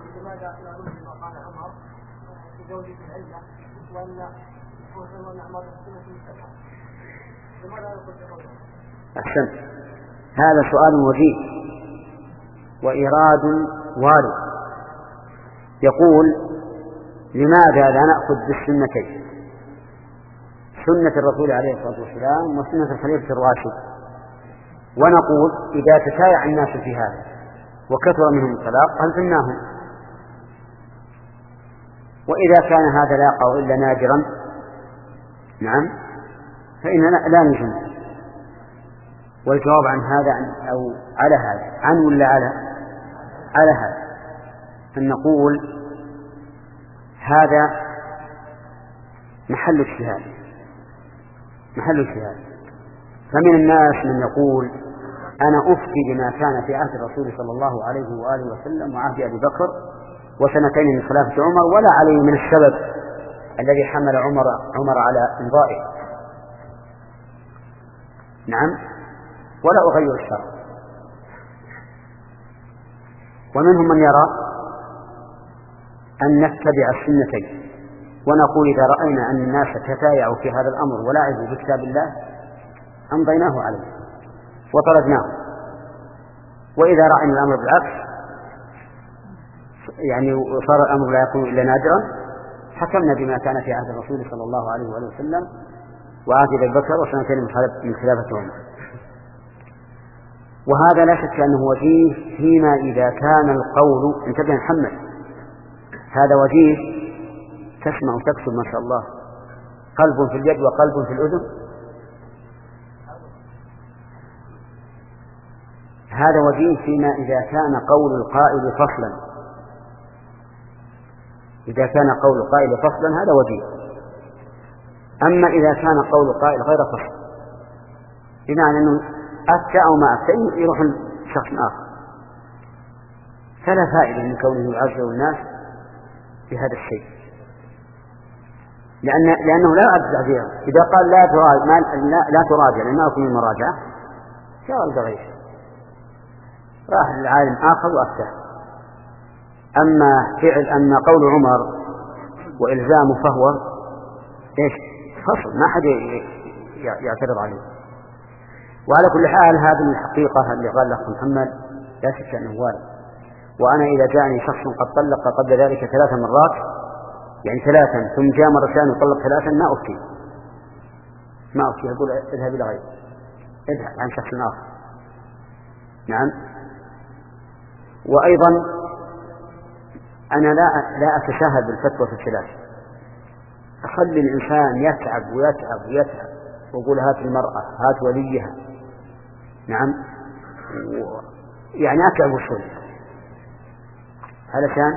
أحسنت. هذا سؤال وجيه وإيراد وارد. يقول لماذا لا نأخذ بالسنتين، سنة الرسول عليه الصلاة والسلام وسنة الخليفة الراشد، ونقول إذا تشايع الناس في هذا وكثر منهم الطلاق ألزمناهم، وإذا كان هذا لا يقع إلا نادرا نعم فإننا لا نلزم. والجواب عن هذا أو على هذا عن ولا على على هذا أن نقول هذا محل اجتهاد محل اجتهاد فمن الناس من يقول أنا أفتي بما كان في عهد الرسول صلى الله عليه وآله وسلم وعهد أبي بكر وسنتين من خلافة عمر، ولا عليه من السبب الذي حمل عمر عمر على إمضائه. نعم. ولا أغير الشرع. ومنهم من يرى أن نتبع السنتين ونقول إذا رأينا أن الناس تتايعوا في هذا الأمر ولعبوا بكتاب الله أمضيناه عليه وطردناه، وإذا رأينا الأمر بالعكس يعني صار الأمر لا يكون إلا نادرا حكمنا بما كان في عهد الرسول صلى الله عليه وآله وسلم وعهد أبي بكر وسنتين من خلافة عمر. وهذا لا شك أنه وجيه فيما إذا كان القول انتبه محمد، هذا وجيه تسمع وتكتب ما شاء الله، قلب في اليد وقلب في الأذن. هذا وجيه فيما إذا كان قول القائل فصلا، إذا كان قول القائل فصلا هذا وجيه. أما إذا كان قول القائل غير فصل بمعنى أنه أفتى أو ما أفتى يروح شخص آخر، فلا فائدة من كونه يعذر الناس في هذا الشيء، لأن لأنه لا يعذر تعذيرا. إذا قال لا تراجع لا, لا تراجع لأنه يكون المراجعة شغل بغير راح للعالم آخر وأفتى. أما فعل أما قول عمر وإلزامه فهو إيش فصل ما حد يعترض عليه. وعلى كل حال هذه الحقيقة اللي قال لك محمد لا شك أنه وارد. وأنا إذا جاءني شخص قد طلق قبل ذلك ثلاث مرات يعني ثلاثا ثم جاء مرتين وطلق ثلاثا ما أفتي، ما أوكي يقول اذهب إلى غيره، ابحث عن شخص آخر. نعم. وأيضا أنا لا لا أتساهل بالفتوى في الخلاف، أخلي الإنسان يتعب ويتعب ويتعب وأقول هات المرأة هات وليها. نعم. يعني أتعب شوي علشان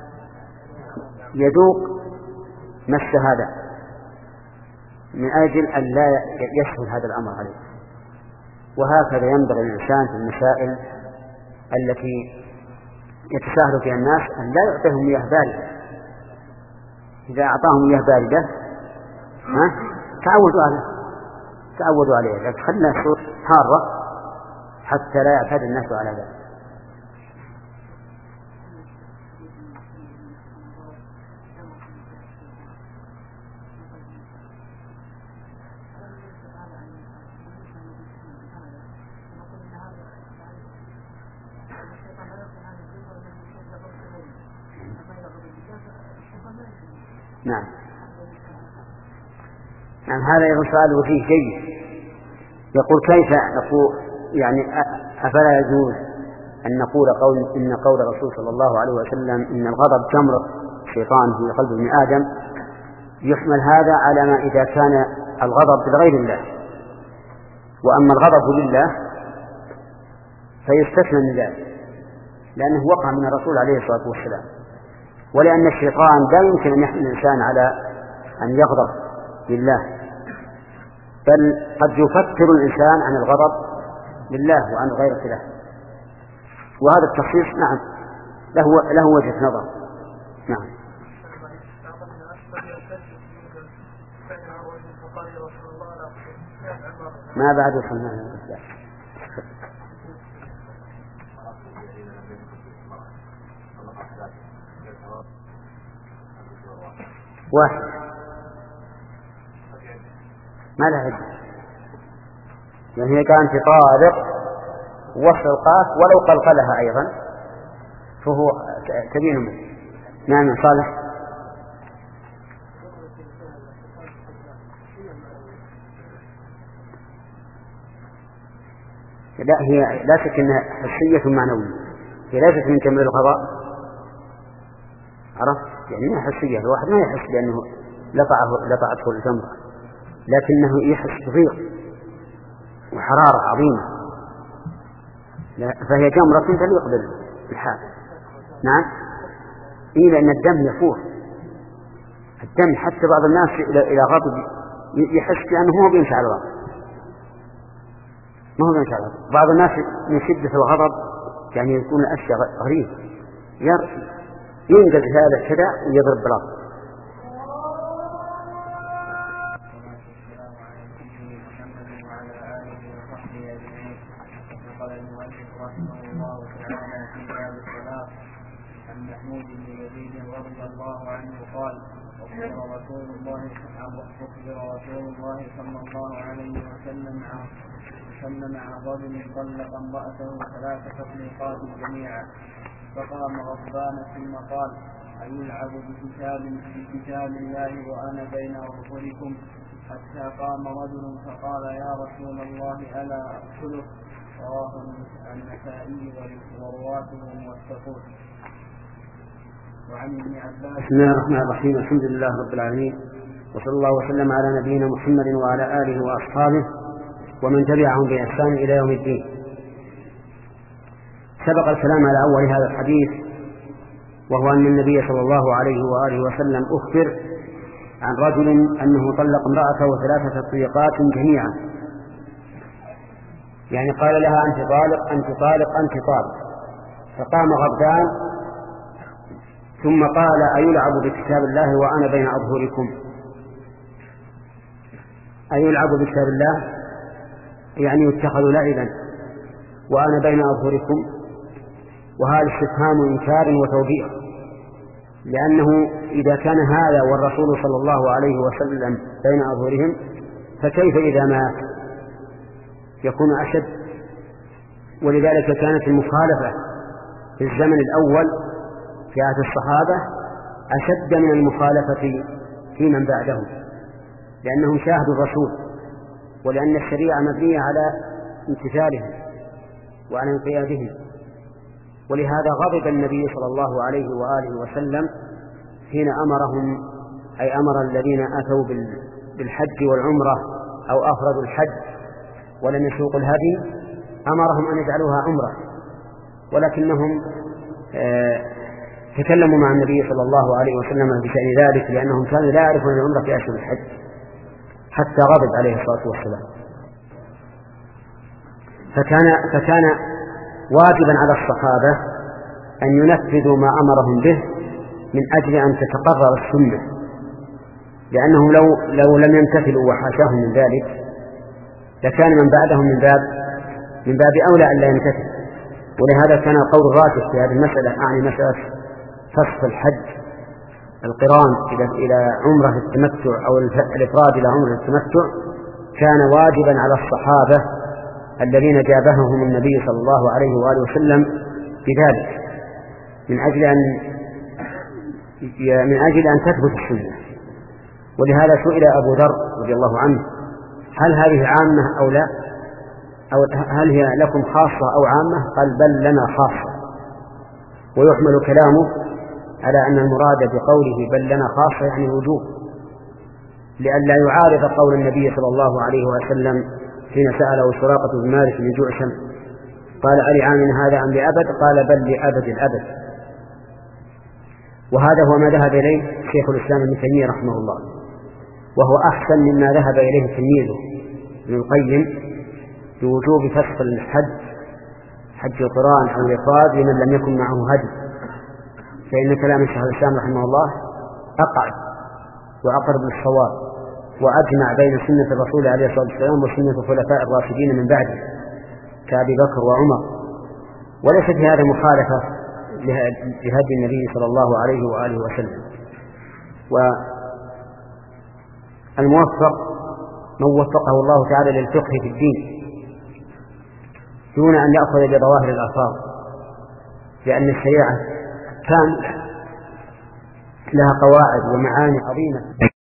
يذوق مس هذا، من أجل أن لا يسهل هذا الأمر عليه. وهكذا ينبغي الإنسان في المسائل التي يتساهل فيها الناس أن لا يعطيهم مياه باردة. إذا أعطاهم مياه باردة ها تعودوا عليه تعودوا عليه، لكن خلنا الشروط حارة حتى لا يعتاد الناس على ذلك. نعم. نعم هذا أيضا سؤال وفيه جيد. يقول كيف نقول يعني أفلا يجوز أن نقول قول إن قول الرسول صلى الله عليه وسلم إن الغضب جمرة شيطان في قلب ابن آدم يحمل هذا على ما إذا كان الغضب لغير الله، وأما الغضب لله فيستثنى من ذلك لأنه وقع من الرسول عليه الصلاة والسلام، ولأن الشيطان لا يمكن أن يحمل الإنسان على أن يغضب لله، بل قد يفكر الإنسان عن الغضب لله وعن غير الله. وهذا التخصيص نعم له له وجه نظر. نعم. ما بعد وصلنا واحد ما له عدة، يعني هي كانت طارق وصل القاف ولو قلقلها أيضا فهو تبين منه. نعم صالح. لا هي لا شك أنها حسية معنوية، هي ليست من كمال القضاء، عرفت؟ يعني حسية، الواحد ما يحس بأنه لطعه لطعته الجمرة، لكنه يحس بضيق وحرارة عظيمة، فهي جمرة تليق بالحال. نعم. إيه لأن الدم يفور، الدم حتى بعض الناس إلى غضب يحس بأنه هو بيمشي على الغضب، ما هو بيمشي على الغضب. بعض الناس من شدة الغضب يعني يكون الأشياء غريب، ينقذ هذا كذا ويضرب بلاط. محمود بن يزيد رضي الله عنه قال أخبر رسول الله أخبر رسول الله صلى الله عليه وسلم وسلم مع رجل طلق امرأته ثلاث تطليقات جميعا، فقام غضبان ثم قال أيلعب بكتاب بكتاب الله وأنا بين أظهركم، حتى قام رجل فقال يا رسول الله ألا أقتله، رواه النسائي ورواته موثقون. بسم الله الرحمن الرحيم، الحمد لله رب العالمين، وصلى الله وسلم على نبينا محمد وعلى آله وأصحابه ومن تبعهم بإحسان إلى يوم الدين. سبق الكلام على أول هذا الحديث، وهو أن النبي صلى الله عليه وآله وسلم أخبر عن رجل أنه طلق امرأته ثلاثة تطليقات جميعا، يعني قال لها أنت طالق أنت طالق أنت طالق، فقام غضبان ثم قال أيلعب بكتاب الله وأنا بين أظهركم. أيلعب بكتاب الله يعني يتخذ لعبا وأنا بين أظهركم، وهذا استفهام إنكار وتوبيخ، لأنه إذا كان هذا والرسول صلى الله عليه وسلم بين أظهرهم فكيف إذا مات يكون أشد. ولذلك كانت المخالفة في الزمن الأول في عهد الصحابة أشد من المخالفة في من بعدهم، لأنهم شاهدوا الرسول ولأن الشريعة مبنية على امتثالهم وعلى انقيادهم. ولهذا غضب النبي صلى الله عليه وآله وسلم حين أمرهم، أي أمر الذين أتوا بالحج والعمرة أو أفردوا الحج ولم يسوقوا الهدي، أمرهم أن يجعلوها عمرة، ولكنهم آه تكلموا مع النبي صلى الله عليه وسلم بشأن ذلك، لأنهم كانوا لا يعرفون العمرة في أشهر الحج، حتى غضب عليه الصلاة والسلام. فكان, فكان واجبا على الصحابة أن ينفذوا ما أمرهم به من أجل أن تتقرر السنة، لأنهم لو, لو لم يمتثلوا وحاشاهم من ذلك لكان من بعدهم من باب من باب أولى أن لا يمتثل. ولهذا كان القول الراجح في هذه المسألة، أعني مسألة فسخ الحج القران إلى عمرة التمتع أو الإفراد إلى عمرة التمتع، كان واجبا على الصحابة الذين جابههم النبي صلى الله عليه وآله وسلم بذلك، من أجل أن من أجل أن تثبت السنة. ولهذا سئل أبو ذر رضي الله عنه: هل هذه عامة أو لا؟ أو هل هي لكم خاصة أو عامة؟ قال: بل لنا خاصة. ويحمل كلامه على أن المراد بقوله بل لنا خاصة يعني الوجوب، لئلا يعارض قول النبي صلى الله عليه وسلم حين سأله سراقة بن مالك بن جعشم قال: ألعام هذا أم لأبد؟ قال: بل لأبد الأبد. وهذا هو ما ذهب إليه شيخ الإسلام ابن تيمية رحمه الله، وهو أحسن مما ذهب إليه تلميذه ابن القيم بوجوب فسخ الحج حج القران أو الإفراد لمن لم يكن معه هدي، فإن كلام شيخ الإسلام رحمه الله أقعد وأقرب للصواب، وأجمع بين سنة الرسول عليه الصلاة والسلام وسنة الخلفاء الراشدين من بعده كأبي بكر وعمر، وليس في هذا مخالفة لهدي النبي صلى الله عليه وآله وسلم. والموفق من وفقه الله تعالى للفقه في الدين دون أن يأخذ بظواهر الألفاظ، لأن الشريعة كان لها قواعد ومعاني عظيمة